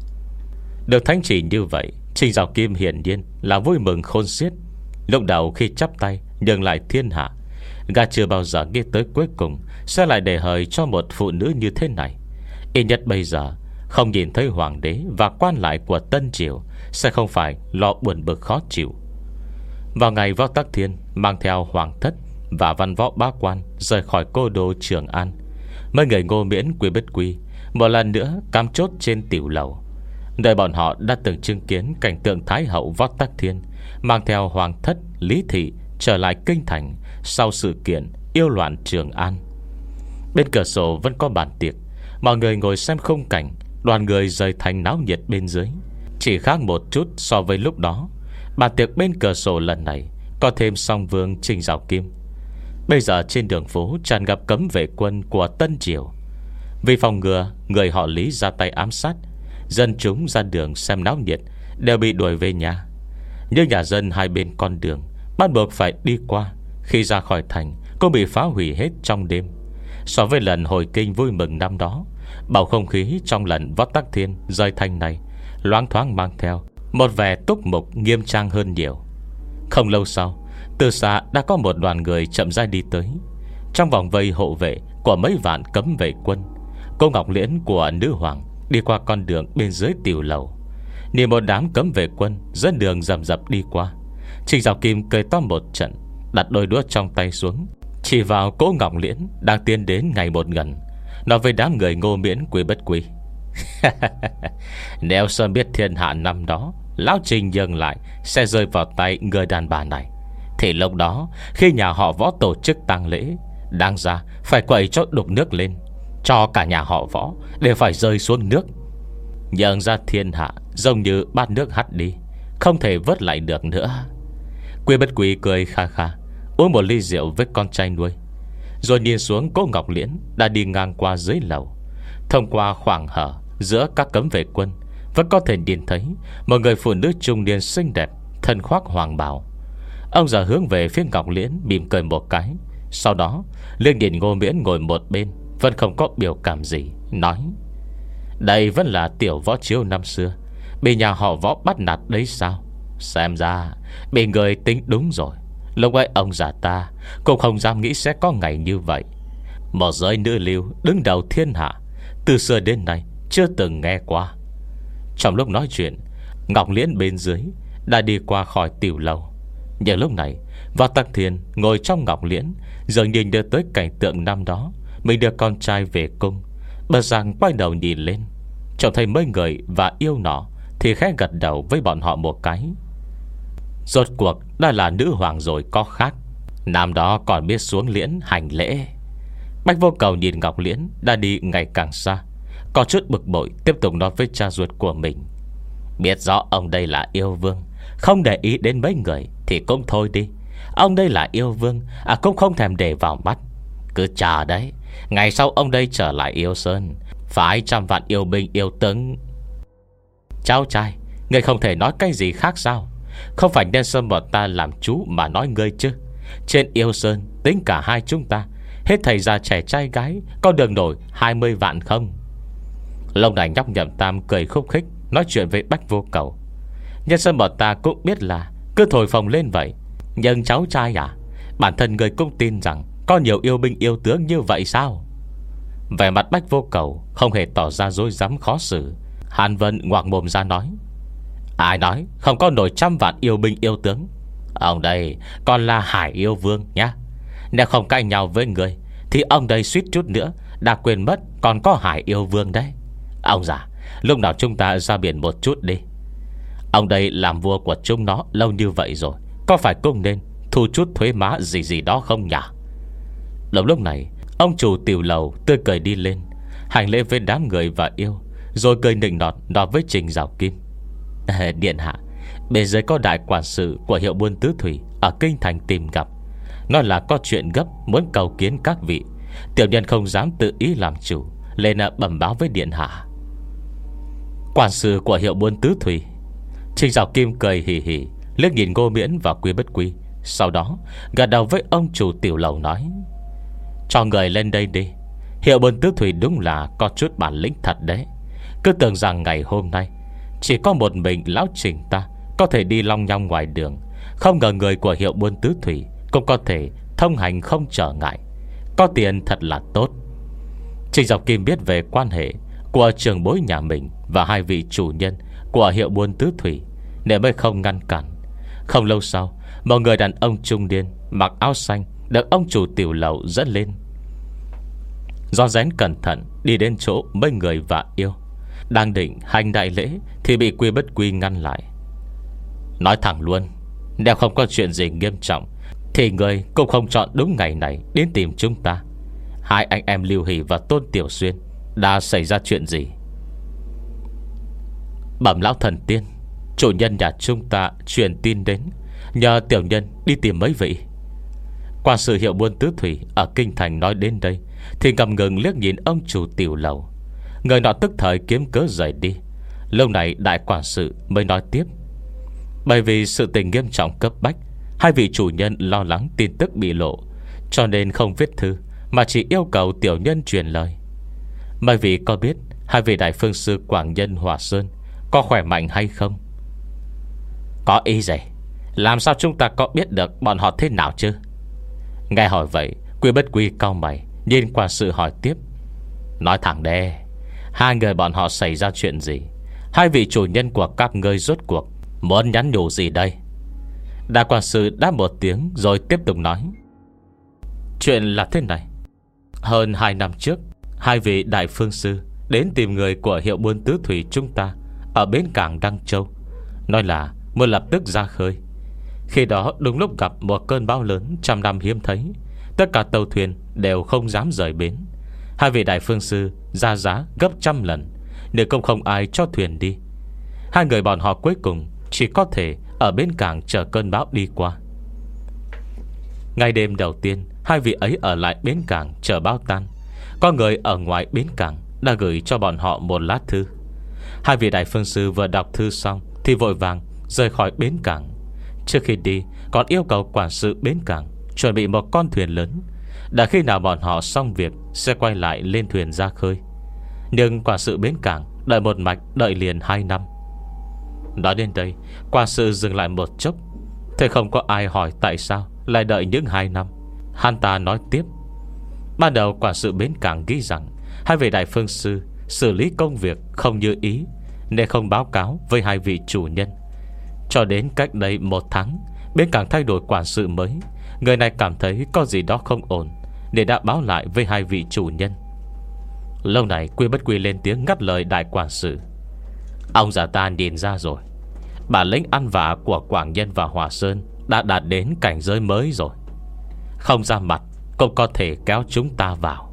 Được thánh chỉ như vậy, Trình Giảo Kim hiển nhiên là vui mừng khôn xiết. Lúc đầu khi chắp tay nhường lại thiên hạ, gã chưa bao giờ nghĩ tới cuối cùng sẽ lại để hời cho một phụ nữ như thế này. Ít nhất bây giờ không nhìn thấy hoàng đế và quan lại của Tân Triều sẽ không phải lo buồn bực khó chịu. Vào ngày Võ Tắc Thiên mang theo hoàng thất và văn võ bá quan rời khỏi cố đô Trường An, mấy người Ngô Miễn, Quý Bất Quý một lần nữa cam chốt trên tiểu lầu, nơi bọn họ đã từng chứng kiến cảnh tượng Thái hậu Võ Tắc Thiên mang theo hoàng thất Lý Thị trở lại kinh thành sau sự kiện yêu loạn Trường An. Bên cửa sổ vẫn có bàn tiệc, mọi người ngồi xem khung cảnh đoàn người rời thành náo nhiệt bên dưới. Chỉ khác một chút so với lúc đó, bàn tiệc bên cửa sổ lần này có thêm Song Vương Trình Giảo Kim. Bây giờ trên đường phố tràn ngập cấm vệ quân của Tân Triều. Vì phòng ngừa người họ Lý ra tay ám sát, dân chúng ra đường xem náo nhiệt đều bị đuổi về nhà. Nhưng nhà dân hai bên con đường bắt buộc phải đi qua, khi ra khỏi thành cũng bị phá hủy hết trong đêm. So với lần hồi kinh vui mừng năm đó, bầu không khí trong lần Võ Tắc Thiên rời thành này loáng thoáng mang theo một vẻ túc mục nghiêm trang hơn nhiều. Không lâu sau, từ xa đã có một đoàn người chậm rãi đi tới. Trong vòng vây hộ vệ của mấy vạn cấm vệ quân, cô Ngọc Liễn của nữ hoàng đi qua con đường bên dưới tiểu lầu, nhìn một đám cấm vệ quân dẫn đường rầm rập đi qua. Trình Giảo Kim cười to một trận, đặt đôi đũa trong tay xuống, chỉ vào cô Ngọc Liễn đang tiến đến ngày một gần, nói với đám người Ngô Miễn, Quý Bất Quý: nếu sớm biết thiên hạ năm đó lão Trình dừng lại sẽ rơi vào tay người đàn bà này, thì lúc đó khi nhà họ Võ tổ chức tang lễ, Đáng ra phải quậy cho đục nước lên, cho cả nhà họ Võ đều phải rơi xuống nước. Nhận ra thiên hạ giống như bát nước hắt đi, không thể vớt lại được nữa. Quy Bất Quy cười kha kha, uống một ly rượu với con trai nuôi, rồi nhìn xuống Cố Ngọc Liễn đã đi ngang qua dưới lầu. Thông qua khoảng hở giữa các cấm vệ quân, vẫn có thể nhìn thấy một người phụ nữ trung niên xinh đẹp, thân khoác hoàng bào. Ông già hướng về phía Ngọc Liễn mỉm cười một cái, sau đó liếc nhìn Ngô Miễn ngồi một bên, vẫn không có biểu cảm gì, nói: đây vẫn là tiểu Võ Chiếu năm xưa, bị nhà họ Võ bắt nạt đấy sao? Xem ra bị người tính đúng rồi. Lúc ấy ông già ta cũng không dám nghĩ sẽ có ngày như vậy. Một giới nữ lưu đứng đầu thiên hạ, từ xưa đến nay chưa từng nghe qua. Trong lúc nói chuyện, Ngọc Liễn bên dưới đã đi qua khỏi tiểu lầu. Nhưng lúc này Võ Tắc Thiên ngồi trong Ngọc Liễn, dường nhìn đưa tới cảnh tượng năm đó mình đưa con trai về cung. Bờ rằng quay đầu nhìn lên, trông thấy mấy người và yêu nọ, thì khẽ gật đầu với bọn họ một cái. Rốt cuộc đã là nữ hoàng rồi có khác. Năm đó còn biết xuống liễn hành lễ. Bách Vô Cầu nhìn Ngọc Liễn đã đi ngày càng xa, có chút bực bội, tiếp tục nói với cha ruột của mình: biết rõ ông đây là yêu vương, không để ý đến mấy người thì cũng thôi đi. Ông đây là yêu vương, à cũng không thèm để vào mắt. Cứ chờ đấy, ngày sau ông đây trở lại Yêu Sơn, phải trăm vạn yêu binh yêu tướng. Cháu trai, ngươi không thể nói cái gì khác sao? Không phải nên xâm bọn ta làm chú mà nói ngươi chứ? Trên Yêu Sơn tính cả hai chúng ta, hết thầy già trẻ trai gái có đường nổi hai mươi vạn không? Lâu này nhóc Nhậm Tam cười khúc khích, nói chuyện với Bách Vô Cầu: nhân sân bọn ta cũng biết là cứ thổi phồng lên vậy. Nhưng cháu trai à, bản thân người cũng tin rằng có nhiều yêu binh yêu tướng như vậy sao? Vẻ mặt Bách Vô Cầu không hề tỏ ra dối rắm khó xử. Hàn Vân ngoạc mồm ra nói: ai nói không có nổi trăm vạn yêu binh yêu tướng? Ông đây còn là Hải Yêu Vương nhá. Nếu không cãi nhau với người thì ông đây suýt chút nữa đã quên mất còn có Hải Yêu Vương đấy. Ông già, lúc nào chúng ta ra biển một chút đi. Ông đây làm vua của chúng nó lâu như vậy rồi, có phải cũng nên thu chút thuế má gì gì đó không nhỉ? Lúc lúc này ông chủ tiểu lầu tươi cười đi lên, hành lễ với đám người và yêu, rồi cười nịnh nọt nói với Trình Giảo Kim: điện hạ, bên dưới có đại quản sự của hiệu buôn tứ thủy ở kinh thành tìm gặp, nói là có chuyện gấp muốn cầu kiến các vị. Tiểu nhân không dám tự ý làm chủ, lên bẩm báo với điện hạ. Quản sự của hiệu buôn tứ thủy? Trình Giảo Kim cười hì hì, liếc nhìn Ngô Miễn và Quy Bất Quy, sau đó gật đầu với ông chủ tiểu lầu nói: cho người lên đây đi. Hiệu buôn tứ thủy đúng là có chút bản lĩnh thật đấy. Cứ tưởng rằng ngày hôm nay chỉ có một mình lão Trình ta có thể đi long nhong ngoài đường, không ngờ người của hiệu buôn tứ thủy cũng có thể thông hành không trở ngại. Có tiền thật là tốt. Trình Giảo Kim biết về quan hệ của trưởng bối nhà mình và hai vị chủ nhân của hiệu buôn tứ thủy, nên mới không ngăn cản. Không lâu sau, một người đàn ông trung niên mặc áo xanh được ông chủ tiểu lầu dẫn lên, do rén cẩn thận đi đến chỗ mấy người và yêu. Đang định hành đại lễ thì bị Quy Bất Quy ngăn lại. Nói thẳng luôn, nếu không có chuyện gì nghiêm trọng thì người cũng không chọn đúng ngày này đến tìm chúng ta. Hai anh em Lưu Hỷ và Tôn Tiểu Xuyên đã xảy ra chuyện gì? Bẩm lão thần tiên, chủ nhân nhà chúng ta truyền tin đến, nhờ tiểu nhân đi tìm mấy vị. Quan sự hiệu buôn tứ thủy ở kinh thành nói đến đây thì ngầm ngừng liếc nhìn ông chủ tiểu lầu. Người nọ tức thời kiếm cớ rời đi. Lâu này đại quản sự mới nói tiếp: bởi vì sự tình nghiêm trọng cấp bách, hai vị chủ nhân lo lắng tin tức bị lộ, cho nên không viết thư, mà chỉ yêu cầu tiểu nhân truyền lời. Mấy vị có biết hai vị đại phương sư Quảng Nhân Hòa Sơn có khỏe mạnh hay không? Có ý gì? Làm sao chúng ta có biết được bọn họ thế nào chứ? Nghe hỏi vậy, Quy Bất Quy cau mày, nhìn quản sự hỏi tiếp: nói thẳng đây, hai người bọn họ xảy ra chuyện gì? Hai vị chủ nhân của các ngươi rốt cuộc muốn nhắn nhủ gì đây? Đại quản sự đáp một tiếng rồi tiếp tục nói: chuyện là thế này. Hơn hai năm trước, hai vị đại phương sư đến tìm người của hiệu buôn tứ thủy chúng ta ở bến cảng Đăng Châu, nói là muốn lập tức ra khơi. Khi đó đúng lúc gặp một cơn bão lớn trăm năm hiếm thấy, Tất cả tàu thuyền đều không dám rời bến. Hai vị đại phương sư ra giá gấp trăm lần, nếu không không ai cho thuyền đi. Hai người bọn họ cuối cùng chỉ có thể ở bến cảng chờ cơn bão đi qua. Ngày đêm đầu tiên, hai vị ấy ở lại bến cảng chờ bão tan. Có người ở ngoài bến cảng đã gửi cho bọn họ một lá thư. Hai vị đại phương sư vừa đọc thư xong thì vội vàng rời khỏi bến cảng. Trước khi đi còn yêu cầu quản sự bến cảng chuẩn bị một con thuyền lớn, đã khi nào bọn họ xong việc sẽ quay lại lên thuyền ra khơi. Nhưng quản sự bến cảng đợi một mạch, đợi liền hai năm. Nói đến đây, quản sự dừng lại một chốc. Thế không có ai hỏi tại sao lại đợi những hai năm. Hắn ta nói tiếp: ban đầu quản sự bến cảng nghĩ rằng hai vị đại phương sư xử lý công việc không như ý, nên không báo cáo với hai vị chủ nhân. Cho đến cách đây một tháng, bến cảng thay đổi quản sự mới. Người này cảm thấy có gì đó không ổn, nên đã báo lại với hai vị chủ nhân. Lâu này Quy Bất Quy lên tiếng ngắt lời đại quản sự: ông già ta nhìn ra rồi, bản lĩnh ăn vạ của Quảng Nhân và Hòa Sơn đã đạt đến cảnh giới mới rồi. Không ra mặt cũng có thể kéo chúng ta vào.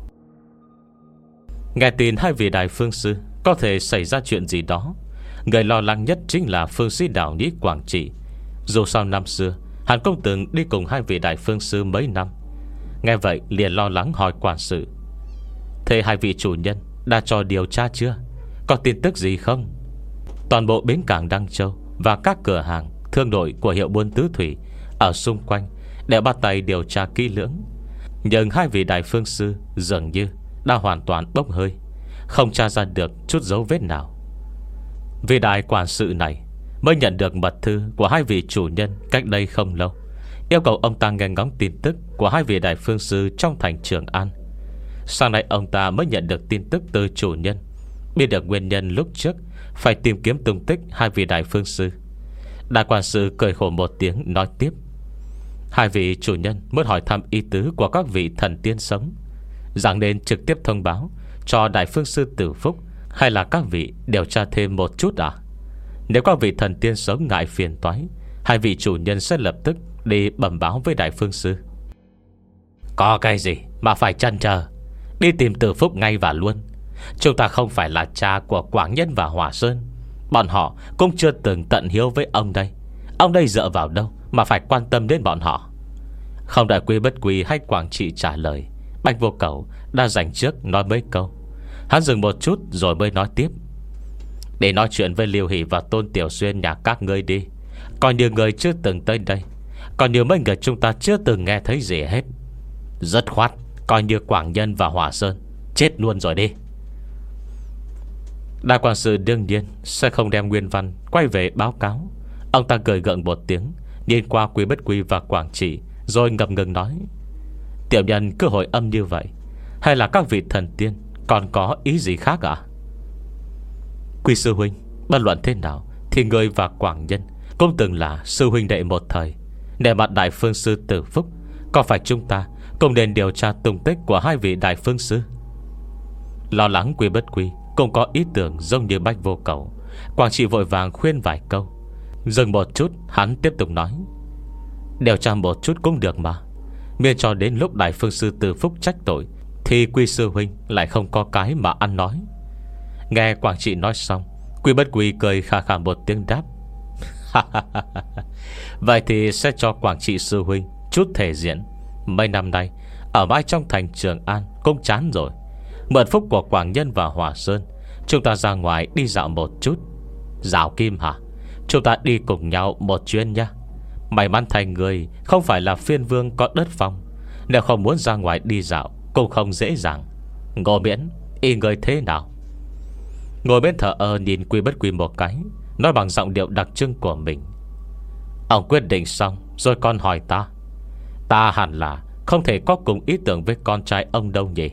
Nghe tin hai vị đại phương sư có thể xảy ra chuyện gì đó, người lo lắng nhất chính là phương sĩ đạo nhĩ Quảng Trị. Dù sao năm xưa hắn cũng từng đi cùng hai vị đại phương sư mấy năm. Nghe vậy liền lo lắng hỏi quản sự: thế hai vị chủ nhân đã cho điều tra chưa? Có tin tức gì không? Toàn bộ bến cảng Đăng Châu và các cửa hàng thương đội của hiệu buôn tứ thủy ở xung quanh đều bắt tay điều tra kỹ lưỡng. Nhưng hai vị đại phương sư dường như đã hoàn toàn bốc hơi, không tra ra được chút dấu vết nào. Vị đại quản sự này mới nhận được mật thư của hai vị chủ nhân cách đây không lâu, yêu cầu ông ta nghe ngóng tin tức của hai vị đại phương sư trong thành Trường An. Sau này ông ta mới nhận được tin tức từ chủ nhân, biết được nguyên nhân lúc trước phải tìm kiếm tung tích hai vị đại phương sư. Đại quản sự cười khổ một tiếng nói tiếp: hai vị chủ nhân muốn hỏi thăm ý tứ của các vị thần tiên sống, rằng nên trực tiếp thông báo cho đại phương sư Tử Phúc, hay là các vị điều tra thêm một chút à? Nếu các vị thần tiên sống ngại phiền toái, hai vị chủ nhân sẽ lập tức đi bẩm báo với đại phương sư. Có cái gì mà phải chần chờ, đi tìm Tử Phúc ngay và luôn. Chúng ta không phải là cha của Quảng Nhân và Hòa Sơn, bọn họ cũng chưa từng tận hiếu với ông đây. Ông đây dựa vào đâu mà phải quan tâm đến bọn họ? Không đợi Quy Bất Quy hay Quảng Trị trả lời, Bạch Vô Cầu đã dành trước nói mấy câu. Hắn dừng một chút rồi mới nói tiếp: để nói chuyện với Liêu Hỷ và Tôn Tiểu Xuyên nhà các ngươi đi. Còn nhiều người chưa từng tới đây, còn nhiều mấy người chúng ta chưa từng nghe thấy gì hết. Rất khoát coi như Quảng Nhân và Hòa Sơn chết luôn rồi đi. Đại quản sự đương nhiên sẽ không đem nguyên văn quay về báo cáo. Ông ta cười gượng một tiếng, nhìn qua Quy Bất Quy và Quảng Trị, rồi ngập ngừng nói: tiểu nhân cứ hồi âm như vậy, hay là các vị thần tiên còn có ý gì khác à? Quy sư huynh, bất luận thế nào thì người và Quảng Nhân cũng từng là sư huynh đệ một thời. Để mặt đại phương sư Tử Phúc, có phải chúng ta cũng nên điều tra tung tích của hai vị đại phương sư? Lo lắng Quy Bất Quy cũng có ý tưởng giống như Bách Vô Cầu. Quảng Trị vội vàng khuyên vài câu. Dừng một chút, hắn tiếp tục nói: điều tra một chút cũng được mà, miễn cho đến lúc đại phương sư Tử Phúc trách tội thì Quy sư huynh lại không có cái mà ăn nói. Nghe Quảng Trị nói xong, Quy Bất Quy cười khà khà một tiếng đáp: vậy thì sẽ cho Quảng Trị sư huynh chút thể diện. Mấy năm nay ở mãi trong thành Trường An cũng chán rồi. Mượn phúc của Quảng Nhân và Hòa Sơn, chúng ta ra ngoài đi dạo một chút. Dạo Kim hả? Chúng ta đi cùng nhau một chuyến nhá. May mắn thành người không phải là phiên vương có đất phong, nếu không muốn ra ngoài đi dạo cũng không dễ dàng. Ngô Miễn, ý người thế nào? Ngồi bên thờ ơ nhìn Quy Bất Quy một cái, nói bằng giọng điệu đặc trưng của mình: ông quyết định xong rồi còn hỏi ta. Ta hẳn là không thể có cùng ý tưởng với con trai ông đâu nhỉ?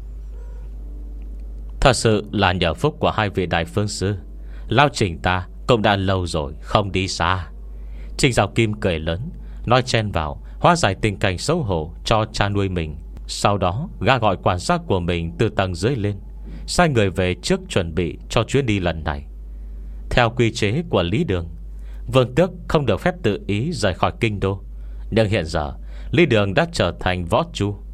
Thật sự là nhờ phúc của hai vị đại phương sư, Lão Trình ta cũng đã lâu rồi không đi xa. Trình Giảo Kim cười lớn, nói chen vào, hóa giải tình cảnh xấu hổ cho cha nuôi mình. Sau đó gã gọi quản gia của mình từ tầng dưới lên, sai người về trước chuẩn bị cho chuyến đi lần này. Theo quy chế của Lý Đường, Vương Tước không được phép tự ý rời khỏi kinh đô. Nhưng hiện giờ Lý Đường đã trở thành võ chu,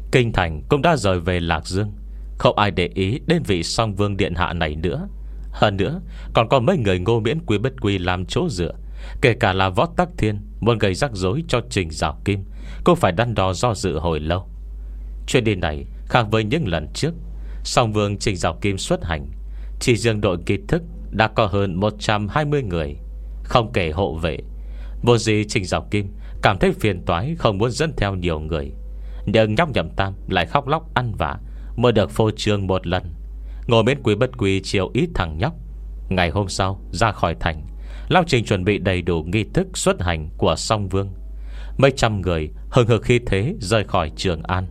Kinh thành cũng đã rời về Lạc Dương. Không ai để ý đến vị song vương điện hạ này nữa. Hơn nữa còn có mấy người Ngô Miễn Quý Bất Quy làm chỗ dựa. Kể cả là Võ Tắc Thiên muốn gây rắc rối cho Trình Giảo Kim cũng phải đắn đo do dự hồi lâu. Chuyện đi này khác với những lần trước. Song vương Trình Giảo Kim xuất hành, chỉ riêng đội kỳ thức đã có hơn một trăm hai mươi người, không kể hộ vệ. Vô gì Trình Giảo Kim cảm thấy phiền toái, không muốn dẫn theo nhiều người. Nhưng nhóc Nhậm Tam lại khóc lóc ăn vạ mới được phô trương một lần. Ngô Miễn Quý Bất Quy chiều ý thằng nhóc. Ngày hôm sau ra khỏi thành, Lão Trình chuẩn bị đầy đủ nghi thức xuất hành của song vương. Mấy trăm người hừng hực khí thế rời khỏi Trường An.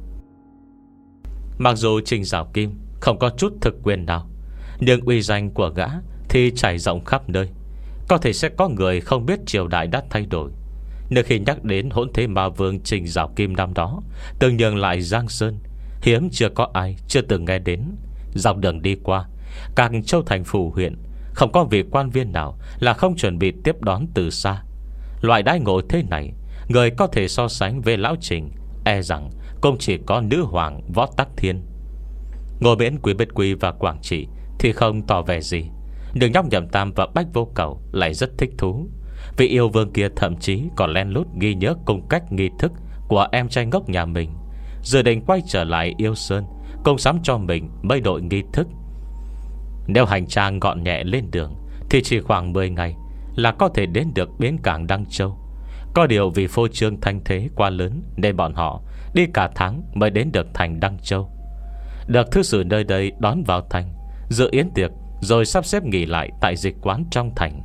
Mặc dù Trình Giảo Kim không có chút thực quyền nào, nhưng uy danh của gã thì trải rộng khắp nơi. Có thể sẽ có người không biết triều đại đã thay đổi, nhưng khi nhắc đến hỗn thế ma vương Trình Giảo Kim năm đó, tương nhường lại Giang Sơn, hiếm chưa có ai chưa từng nghe đến. Dọc đường đi qua các châu thành phủ huyện, không có vị quan viên nào là không chuẩn bị tiếp đón từ xa. Loại đãi ngộ thế này, người có thể so sánh với Lão Trình e rằng cũng chỉ có nữ hoàng Võ Tắc Thiên. Ngô Miễn Quý Bất Quy và Quảng Trị thì không tỏ vẻ gì, nhưng nhóc Nhậm Tam và Bách Vô Cầu lại rất thích thú. Vị yêu vương kia thậm chí còn len lút ghi nhớ cung cách nghi thức của em trai ngốc nhà mình, dự định quay trở lại Yêu Sơn cùng sắm cho mình mấy đội nghi thức. Nếu hành trang gọn nhẹ lên đường thì chỉ khoảng mười ngày là có thể đến được bến cảng Đăng Châu. Có điều vì phô trương thanh thế quá lớn nên bọn họ đi cả tháng mới đến được thành Đăng Châu. Được thứ sử nơi đây đón vào thành, dự yến tiệc, rồi sắp xếp nghỉ lại tại dịch quán trong thành.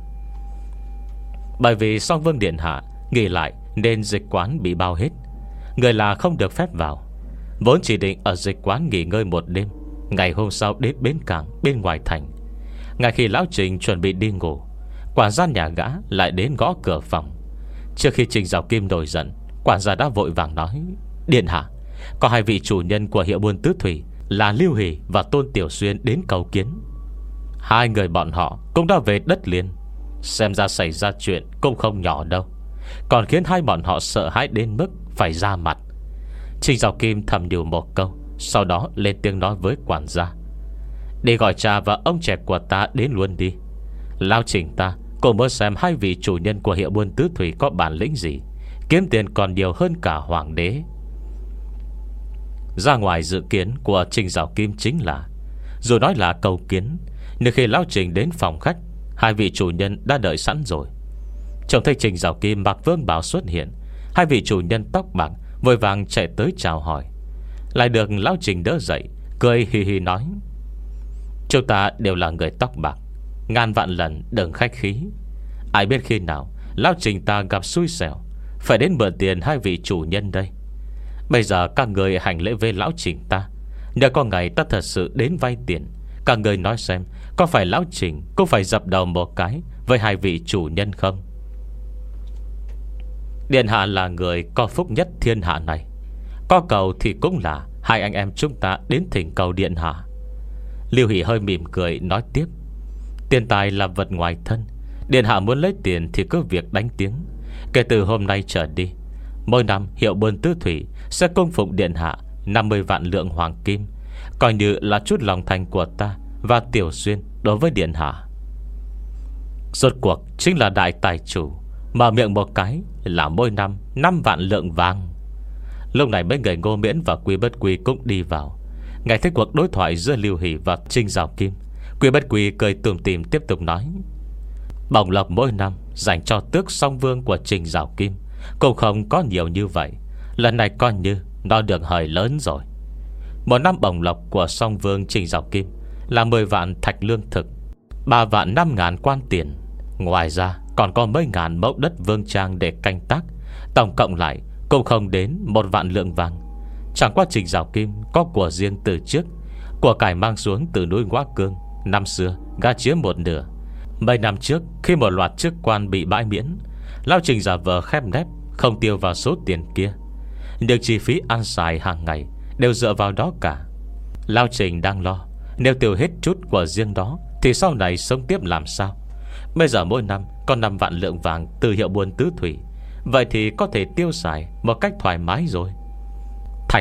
Bởi vì song vương điện hạ nghỉ lại nên dịch quán bị bao hết, người là không được phép vào. Vốn chỉ định ở dịch quán nghỉ ngơi một đêm, ngày hôm sau đến bến cảng bên ngoài thành. Ngay khi Lão Trình chuẩn bị đi ngủ, quản gia nhà gã lại đến gõ cửa phòng. Trước khi Trình Giảo Kim nổi giận, quản gia đã vội vàng nói: Điện hạ, có hai vị chủ nhân của hiệu buôn tứ thủy là Lưu Hỷ và Tôn Tiểu Xuyên đến cầu kiến. Hai người bọn họ cũng đã về đất liền, xem ra xảy ra chuyện cũng không nhỏ đâu, còn khiến hai bọn họ sợ hãi đến mức phải ra mặt. Trình Giảo Kim thầm nhủ một câu, sau đó lên tiếng nói với quản gia: Đi gọi cha và ông trẻ của ta đến luôn đi. Lão Trình ta cũng muốn xem hai vị chủ nhân của hiệu buôn tứ thủy có bản lĩnh gì, kiếm tiền còn nhiều hơn cả hoàng đế. Ra ngoài dự kiến của Trình Giảo Kim chính là, dù nói là cầu kiến, nhưng khi Lão Trình đến phòng khách, hai vị chủ nhân đã đợi sẵn rồi. Trông thấy Trình Giảo Kim mặc vương bào xuất hiện, hai vị chủ nhân tóc bạc vội vàng chạy tới chào hỏi, lại được Lão Trình đỡ dậy, cười hì hì nói: Chúng ta đều là người tóc bạc, ngàn vạn lần đừng khách khí. Ai biết khi nào Lão Trình ta gặp xui xẻo, phải đến mượn tiền hai vị chủ nhân đây. Bây giờ các người hành lễ với Lão Trình ta, nếu có ngày ta thật sự đến vay tiền, các người nói xem, có phải Lão Trình cũng phải dập đầu một cái với hai vị chủ nhân không? Điện hạ là người có phúc nhất thiên hạ này, có cầu thì cũng là hai anh em chúng ta đến thỉnh cầu điện hạ. Lưu Hỷ hơi mỉm cười nói tiếp: Tiền tài là vật ngoài thân, điện hạ muốn lấy tiền thì cứ việc đánh tiếng. Kể từ hôm nay trở đi, mỗi năm hiệu buôn tứ thủy sẽ cung phụng điện hạ năm mươi vạn lượng hoàng kim, coi như là chút lòng thành của ta và Tiểu Xuyên đối với điện hạ. Rốt cuộc chính là đại tài chủ, mở miệng một cái là mỗi năm năm vạn lượng vàng. Lúc này mấy người Ngô Miễn và Quý Bất Quy cũng đi vào. Nghe thấy cuộc đối thoại giữa Lưu Hỷ và Trình Giảo Kim, Quý Bất Quy cười tủm tỉm tiếp tục nói: Bổng lộc mỗi năm dành cho tước song vương của Trình Giảo Kim cũng không có nhiều như vậy, lần này coi như nó được hời lớn rồi. Một năm bổng lộc của song vương Trình Giảo Kim là mười vạn thạch lương thực, ba vạn năm ngàn quan tiền. Ngoài ra còn có mấy ngàn mẫu đất vương trang để canh tác, tổng cộng lại cũng không đến một vạn lượng vàng. Chẳng qua Trình Giảo Kim có của riêng từ trước, của cải mang xuống từ núi Ngoã Cương. Năm xưa gã chiếm một nửa. Mấy năm trước khi một loạt chức quan bị bãi miễn, Lão Trình giả vờ khép nép không tiêu vào số tiền kia, được chi phí ăn xài hàng ngày đều dựa vào đó cả. Lão Trình đang lo, nếu tiêu hết chút của riêng đó thì sau này sống tiếp làm sao. Bây giờ mỗi năm có năm vạn lượng vàng từ hiệu buôn tứ thủy, vậy thì có thể tiêu xài một cách thoải mái rồi. Thạch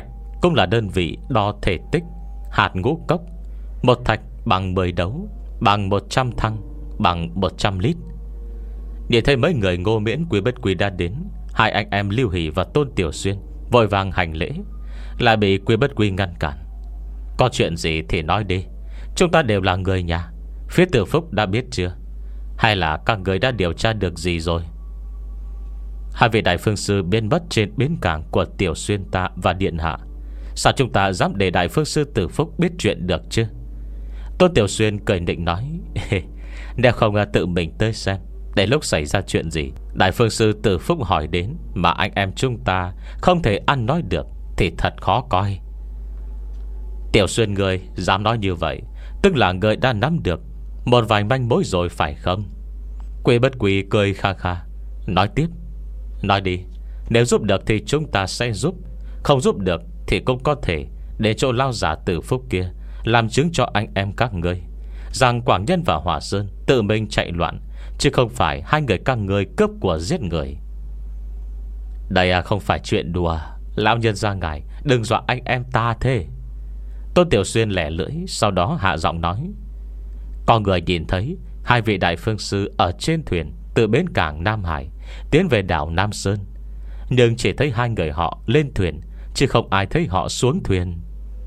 cũng là đơn vị đo thể tích. Hạt ngũ cốc, một thạch bằng mười đấu, bằng một trăm thăng, bằng một trăm lít. Nhìn thấy mấy người Ngô Miễn, Quý Bất Quý đã đến, hai anh em Lưu Hỷ và Tôn Tiểu Xuyên vội vàng hành lễ, lại bị Quý Bất Quý ngăn cản. Có chuyện gì thì nói đi, chúng ta đều là người nhà. Phía Từ Phúc đã biết chưa? Hay là các người đã điều tra được gì rồi? Hai vị đại phương sư biến mất trên bến cảng của Tiểu Xuyên ta và Điện Hạ, sao chúng ta dám để đại phương sư Từ Phúc biết chuyện được chứ? Tôn Tiểu Xuyên cười định nói, nếu không tự mình tới xem, để lúc xảy ra chuyện gì đại phương sư Từ Phúc hỏi đến mà anh em chúng ta không thể ăn nói được thì thật khó coi. Tiểu Xuyên người dám nói như vậy, tức là người đã nắm được một vài manh mối rồi phải không? Quý Bất Quý cười kha kha, nói tiếp, nói đi, nếu giúp được thì chúng ta sẽ giúp, không giúp được thì cũng có thể để chỗ lao giả Từ Phúc kia làm chứng cho anh em các ngươi rằng Quảng Nhân và Hỏa Sơn tự mình chạy loạn, chứ không phải hai người các ngươi cướp của giết người. Đây à không phải chuyện đùa, lão nhân gia ngài đừng dọa anh em ta thế. Tôn Tiểu Xuyên lẻ lưỡi, sau đó hạ giọng nói, có người nhìn thấy hai vị đại phương sư ở trên thuyền từ bến cảng Nam Hải tiến về đảo Nam Sơn, nhưng chỉ thấy hai người họ lên thuyền, chứ không ai thấy họ xuống thuyền.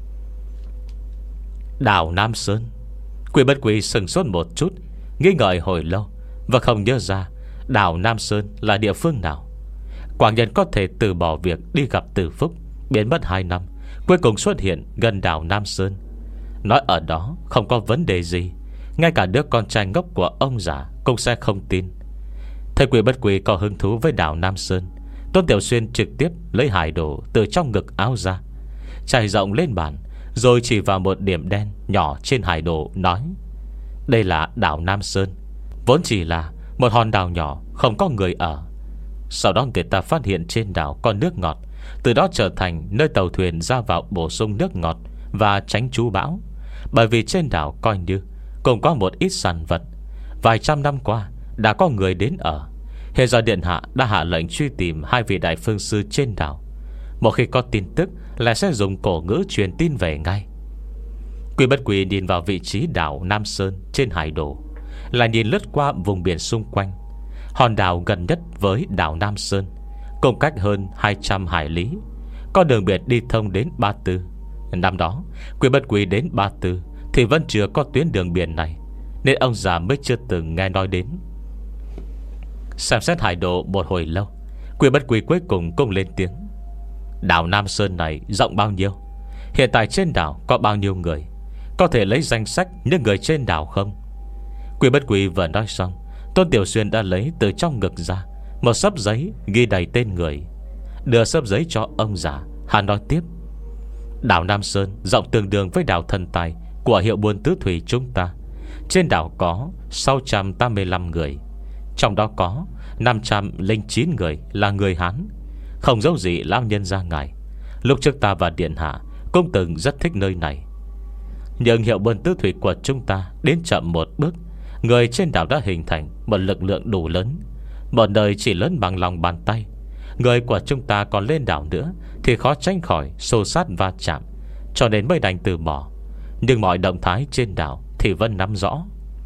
Đảo Nam Sơn. Quý Bất Quý sừng sốt một chút, nghi ngợi hồi lâu và không nhớ ra đảo Nam Sơn là địa phương nào. Quảng Nhân có thể từ bỏ việc đi gặp Từ Phúc, biến mất hai năm, cuối cùng xuất hiện gần đảo Nam Sơn, nói ở đó không có vấn đề gì, ngay cả đứa con trai ngốc của ông già cũng sẽ không tin. Thấy Quý Bất Quý có hứng thú với đảo Nam Sơn, Tôn Tiểu Xuyên trực tiếp lấy hải đồ từ trong ngực áo ra, trải rộng lên bàn, rồi chỉ vào một điểm đen nhỏ trên hải đồ nói, đây là đảo Nam Sơn, vốn chỉ là một hòn đảo nhỏ không có người ở. Sau đó người ta phát hiện trên đảo có nước ngọt, từ đó trở thành nơi tàu thuyền ra vào bổ sung nước ngọt và tránh trú bão. Bởi vì trên đảo coi như cũng có một ít sản vật, vài trăm năm qua đã có người đến ở. Hiện giờ Điện Hạ đã hạ lệnh truy tìm hai vị đại phương sư trên đảo, một khi có tin tức là sẽ dùng cổ ngữ truyền tin về ngay. Quý Bất Quý nhìn vào vị trí đảo Nam Sơn trên hải đồ, lại nhìn lướt qua vùng biển xung quanh. Hòn đảo gần nhất với đảo Nam Sơn cùng cách hơn hai trăm hải lý, có đường biển đi thông đến Ba Tư. Năm đó Quý Bất Quý đến Ba Tư thì vẫn chưa có tuyến đường biển này, nên ông già mới chưa từng nghe nói đến. Xem xét hải đồ một hồi lâu, Quý Bất Quý cuối cùng cũng lên tiếng, đảo Nam Sơn này rộng bao nhiêu? Hiện tại trên đảo có bao nhiêu người? Có thể lấy danh sách những người trên đảo không? Quý Bất Quý vừa nói xong, Tôn Tiểu Xuyên đã lấy từ trong ngực ra một xấp giấy ghi đầy tên người, đưa xấp giấy cho ông già. Hắn nói tiếp, đảo Nam Sơn rộng tương đương với đảo Thần Tài của hiệu buôn tứ thủy chúng ta. Trên đảo có sáu trăm tám mươi lăm người, trong đó có năm trăm lẻ chín người là người Hán. Không giấu gì lão nhân gia ngài, lúc trước ta và Điện Hạ cũng từng rất thích nơi này. Nhưng hiệu buôn tứ thủy của chúng ta đến chậm một bước, người trên đảo đã hình thành một lực lượng đủ lớn, một nơi chỉ lớn bằng lòng bàn tay. Người của chúng ta còn lên đảo nữa thì khó tránh khỏi xô xát va chạm, cho nên mới đành từ bỏ. Nhưng mọi động thái trên đảo thì vẫn nắm rõ.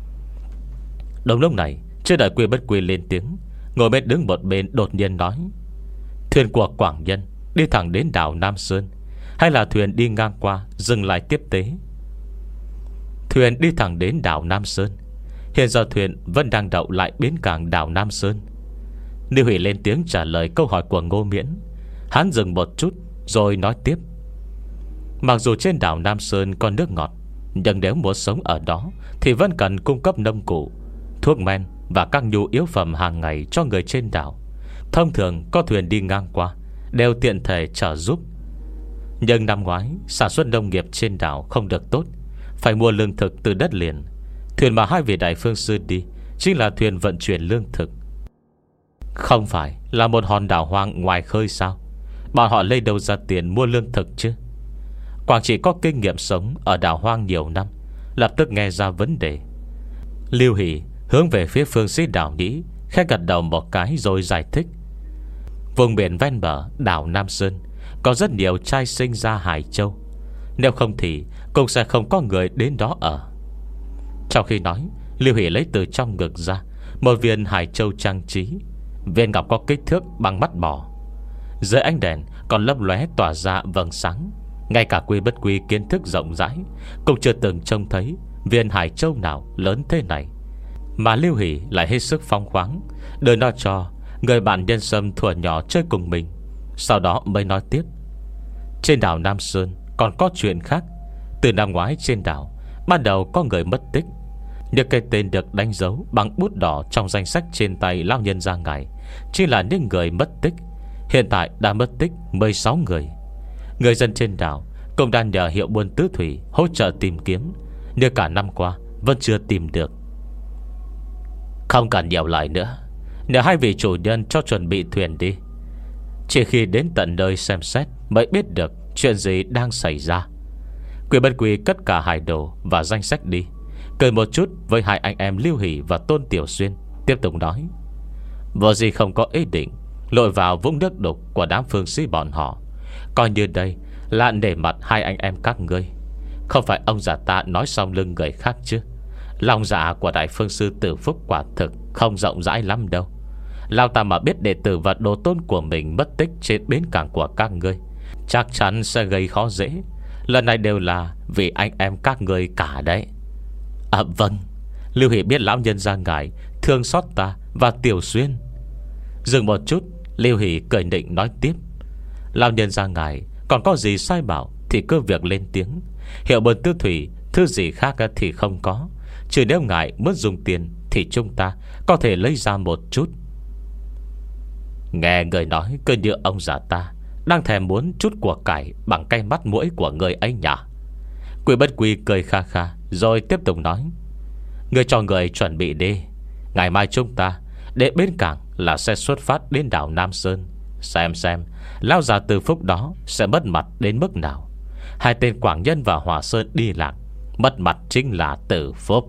Đúng lúc này, chưa đợi Quý Bất Quý lên tiếng, ngồi bên đứng một bên đột nhiên nói, thuyền của Quảng Nhân đi thẳng đến đảo Nam Sơn, hay là thuyền đi ngang qua dừng lại tiếp tế? Thuyền đi thẳng đến đảo Nam Sơn. Hiện giờ thuyền vẫn đang đậu lại bến cảng đảo Nam Sơn. Lưu Hỷ lên tiếng trả lời câu hỏi của Ngô Miễn. Hắn dừng một chút rồi nói tiếp, mặc dù trên đảo Nam Sơn có nước ngọt, nhưng nếu muốn sống ở đó thì vẫn cần cung cấp nông cụ, thuốc men và các nhu yếu phẩm hàng ngày cho người trên đảo. Thông thường có thuyền đi ngang qua đều tiện thể trợ giúp. Nhưng năm ngoái sản xuất nông nghiệp trên đảo không được tốt, phải mua lương thực từ đất liền. Thuyền mà hai vị đại phương sư đi chính là thuyền vận chuyển lương thực. Không phải là một hòn đảo hoang ngoài khơi sao? Bọn họ lấy đâu ra tiền mua lương thực chứ? Quảng Trị có kinh nghiệm sống ở đảo hoang nhiều năm, lập tức nghe ra vấn đề. Lưu Hỷ hướng về phía phương sĩ đảo Nhĩ, khẽ gật đầu một cái rồi giải thích, vùng biển ven bờ đảo Nam Sơn có rất nhiều trai sinh ra Hải Châu. Nếu không thì cũng sẽ không có người đến đó ở. Trong khi nói, Lưu Hỷ lấy từ trong ngực ra một viên Hải Châu trang trí. Viên ngọc có kích thước bằng mắt bò, dưới ánh đèn còn lấp lóe tỏa ra vầng sáng. Ngay cả Quy Bất Quy kiến thức rộng rãi cũng chưa từng trông thấy viên Hải Châu nào lớn thế này. Mà Lưu Hỷ lại hết sức phóng khoáng, đưa nó cho người bạn nhân sâm thuở nhỏ chơi cùng mình. Sau đó mới nói tiếp: trên đảo Nam Sơn còn có chuyện khác. Từ năm ngoái trên đảo ban đầu có người mất tích. Những cái tên được đánh dấu bằng bút đỏ trong danh sách trên tay lão nhân gia ngài chỉ là những người mất tích. Hiện tại đã mất tích mười sáu người. Người dân trên đảo cũng đang nhờ hiệu buôn tứ thủy hỗ trợ tìm kiếm, nhưng cả năm qua vẫn chưa tìm được. Không cần nhiều lời nữa, nhờ hai vị chủ nhân cho chuẩn bị thuyền đi. Chỉ khi đến tận nơi xem xét mới biết được chuyện gì đang xảy ra. Quy Bất Quy cất cả hải đồ và danh sách đi, cười một chút với hai anh em Lưu Hỷ và Tôn Tiểu Xuyên, tiếp tục nói: vô gì không có ý định lội vào vũng nước đục của đám phương sĩ bọn họ. Coi như đây là nể mặt hai anh em các ngươi. Không phải ông già ta nói xong lưng người khác chứ. Lòng dạ của đại phương sư Tử Phúc quả thực không rộng rãi lắm đâu. Lão ta mà biết đệ tử và đồ tôn của mình mất tích trên bến cảng của các ngươi, chắc chắn sẽ gây khó dễ. Lần này đều là vì anh em các ngươi cả đấy. À vâng, Lưu Hỷ biết lão nhân gia ngài thương xót ta và Tiểu Xuyên. Dừng một chút, Lưu Hỷ cười nịnh nói tiếp: lão nhân gia ngài còn có gì sai bảo thì cứ việc lên tiếng. Hiệu buôn tứ thủy thứ gì khác thì không có, chứ nếu ngài muốn dùng tiền thì chúng ta có thể lấy ra một chút. Nghe người nói cứ như ông già ta đang thèm muốn chút của cải bằng cây mắt mũi của người ấy nhỉ. Quy Bất Quy cười kha kha rồi tiếp tục nói: người cho người chuẩn bị đi. Ngày mai chúng ta đến bến cảng là sẽ xuất phát đến đảo Nam Sơn. Xem xem lão già Từ Phúc đó sẽ mất mặt đến mức nào. Hai tên Quảng Nhân và Hòa Sơn đi lạc, mất mặt chính là Từ Phúc.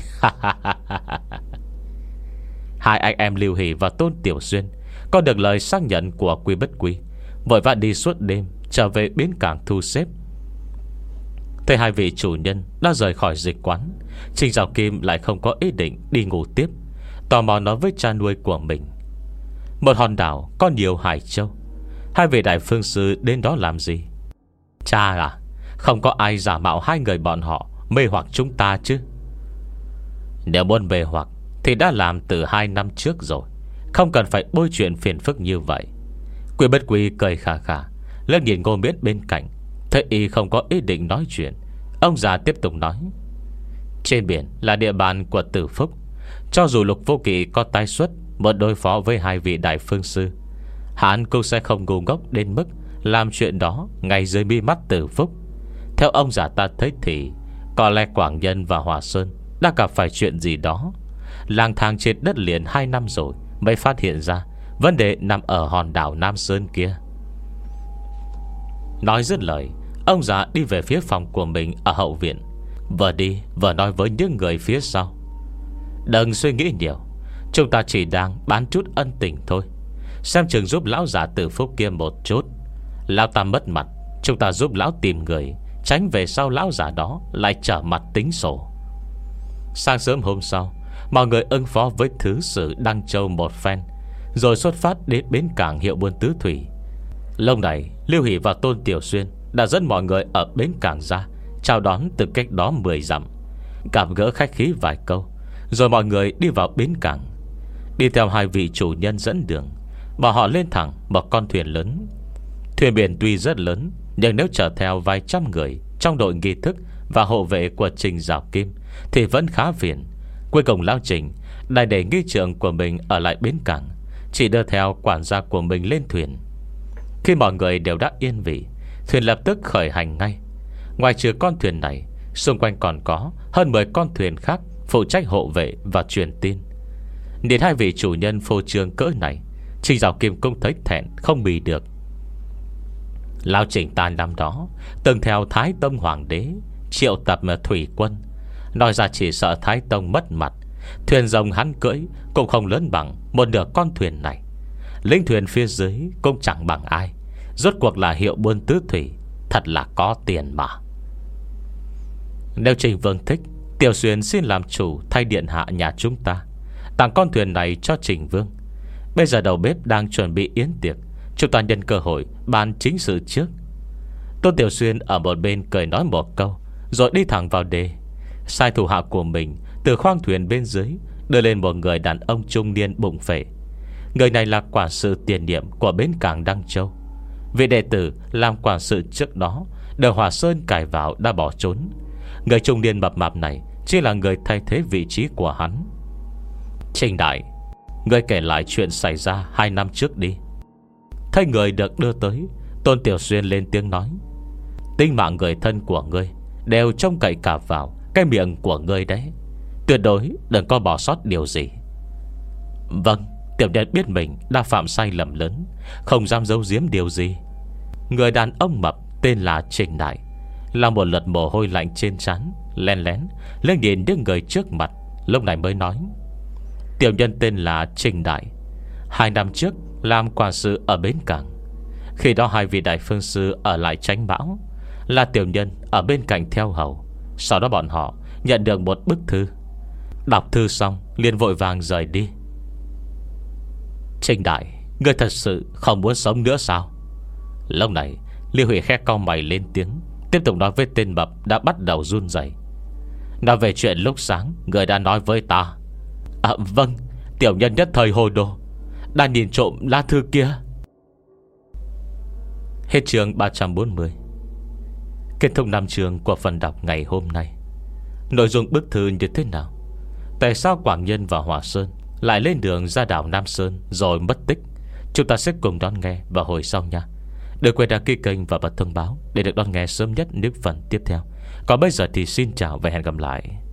Hai anh em Lưu Hỷ và Tôn Tiểu Xuyên có được lời xác nhận của Quy Bất Quy, vội vã đi suốt đêm trở về bến cảng thu xếp. Thấy hai vị chủ nhân đã rời khỏi dịch quán, Trình Giảo Kim lại không có ý định đi ngủ tiếp, tò mò nói với cha nuôi của mình: một hòn đảo có nhiều hải châu, hai vị đại phương sư đến đó làm gì? Cha à, không có ai giả mạo hai người bọn họ mê hoặc chúng ta chứ? Nếu muốn mê hoặc thì đã làm từ hai năm trước rồi, không cần phải bôi chuyện phiền phức như vậy. Quy Bất Quy cười khà khà, lướt nhìn Ngô Miễn bên cạnh, thấy y không có ý định nói chuyện, ông già tiếp tục nói: trên biển là địa bàn của Tử Phúc. Cho dù Lục Vô Kỵ có tái xuất một đối phó với hai vị đại phương sư, hắn cũng sẽ không ngu ngốc đến mức làm chuyện đó ngay dưới mi mắt Tử Phúc. Theo ông già ta thấy thì có lẽ Quảng Nhân và Hòa Sơn đã gặp phải chuyện gì đó, lang thang trên đất liền hai năm rồi mới phát hiện ra vấn đề nằm ở hòn đảo Nam Sơn kia. Nói dứt lời, ông già đi về phía phòng của mình ở hậu viện, vừa đi vừa nói với những người phía sau: đừng suy nghĩ nhiều, chúng ta chỉ đang bán chút ân tình thôi. Xem chừng giúp lão già Tử Phúc kia một chút. Lão ta mất mặt, chúng ta giúp lão tìm người, tránh về sau lão già đó lại trở mặt tính sổ. Sáng sớm hôm sau, mọi người ứng phó với thứ sử Đăng Châu một phen, rồi xuất phát đến bến cảng hiệu buôn tứ thủy. Lúc này Lưu Hỷ và Tôn Tiểu Xuyên đã dẫn mọi người ở bến cảng ra chào đón từ cách đó mười dặm, gặp gỡ khách khí vài câu, rồi mọi người đi vào bến cảng. Đi theo hai vị chủ nhân dẫn đường, bọn họ lên thẳng một con thuyền lớn. Thuyền biển tuy rất lớn, nhưng nếu chở theo vài trăm người trong đội nghi thức và hộ vệ của Trình Giảo Kim thì vẫn khá phiền. Cuối cùng lão Trình lại để nghi trưởng của mình ở lại bến cảng, chỉ đưa theo quản gia của mình lên thuyền. Khi mọi người đều đã yên vị, thuyền lập tức khởi hành ngay. Ngoài trừ con thuyền này, xung quanh còn có hơn mười con thuyền khác phụ trách hộ vệ và truyền tin. Nhìn hai vị chủ nhân phô trương cỡ này, Trình Giảo Kim cũng thấy thẹn không bì được. Lão Trình ta năm đó từng theo Thái Tông Hoàng đế triệu tập thủy quân, nói ra chỉ sợ Thái Tông mất mặt, thuyền rồng hắn cưỡi cũng không lớn bằng một nửa con thuyền này. Lính thuyền phía dưới cũng chẳng bằng ai, Rốt cuộc là hiệu buôn tứ thủy, thật là có tiền mà. Nếu Trình Vương thích, Tiểu Xuyên xin làm chủ thay điện hạ nhà chúng ta, tặng con thuyền này cho Trình Vương. Bây giờ đầu bếp đang chuẩn bị yến tiệc, chúng ta nhân cơ hội bàn chính sự trước. Tôn Tiểu Xuyên ở một bên cười nói một câu, rồi đi thẳng vào đề. Sai thủ hạ của mình từ khoang thuyền bên dưới đưa lên một người đàn ông trung niên bụng phệ. Người này là quản sự tiền nhiệm của bến cảng Đăng Châu. Vị đệ tử làm quản sự trước đó được Hòa Sơn cải vào đã bỏ trốn. Người trung niên mập mạp này chỉ là người thay thế vị trí của hắn. Trình đại, người kể lại chuyện xảy ra hai năm trước đi. Thấy người được đưa tới, Tôn Tiểu Xuyên lên tiếng nói: tính mạng người thân của ngươi đều trông cậy cả vào cái miệng của ngươi đấy. Tuyệt đối đừng có bỏ sót điều gì. Vâng, tiểu nhân biết mình đã phạm sai lầm lớn, không dám giấu giếm điều gì. Người đàn ông mập tên là Trình Đại là một lượt mồ hôi lạnh trên trán, len lén lên nhìn những người trước mặt, lúc này mới nói: tiểu nhân tên là Trình Đại, hai năm trước làm quản sự ở bến cảng. Khi đó hai vị đại phương sư ở lại tránh bão, là tiểu nhân ở bên cạnh theo hầu. Sau đó bọn họ nhận được một bức thư, đọc thư xong liền vội vàng rời đi. Trình đại, ngươi thật sự không muốn sống nữa sao? Lúc này Liêu Hủy khẽ cau mày lên tiếng, tiếp tục nói với tên mập đã bắt đầu run rẩy. Nói về chuyện lúc sáng người đã nói với ta. À vâng, tiểu nhân nhất thời hồ đồ, đã nhìn trộm lá thư kia. Hết chương ba trăm bốn mươi. Kết thúc năm chương của phần đọc ngày hôm nay. Nội dung bức thư như thế nào? Tại sao Quảng Nhân và Hòa Sơn lại lên đường ra đảo Nam Sơn rồi mất tích? Chúng ta sẽ cùng đón nghe vào hồi sau nha. Đừng quên đăng ký kênh và bật thông báo để được đón nghe sớm nhất những phần tiếp theo. Còn bây giờ thì xin chào và hẹn gặp lại.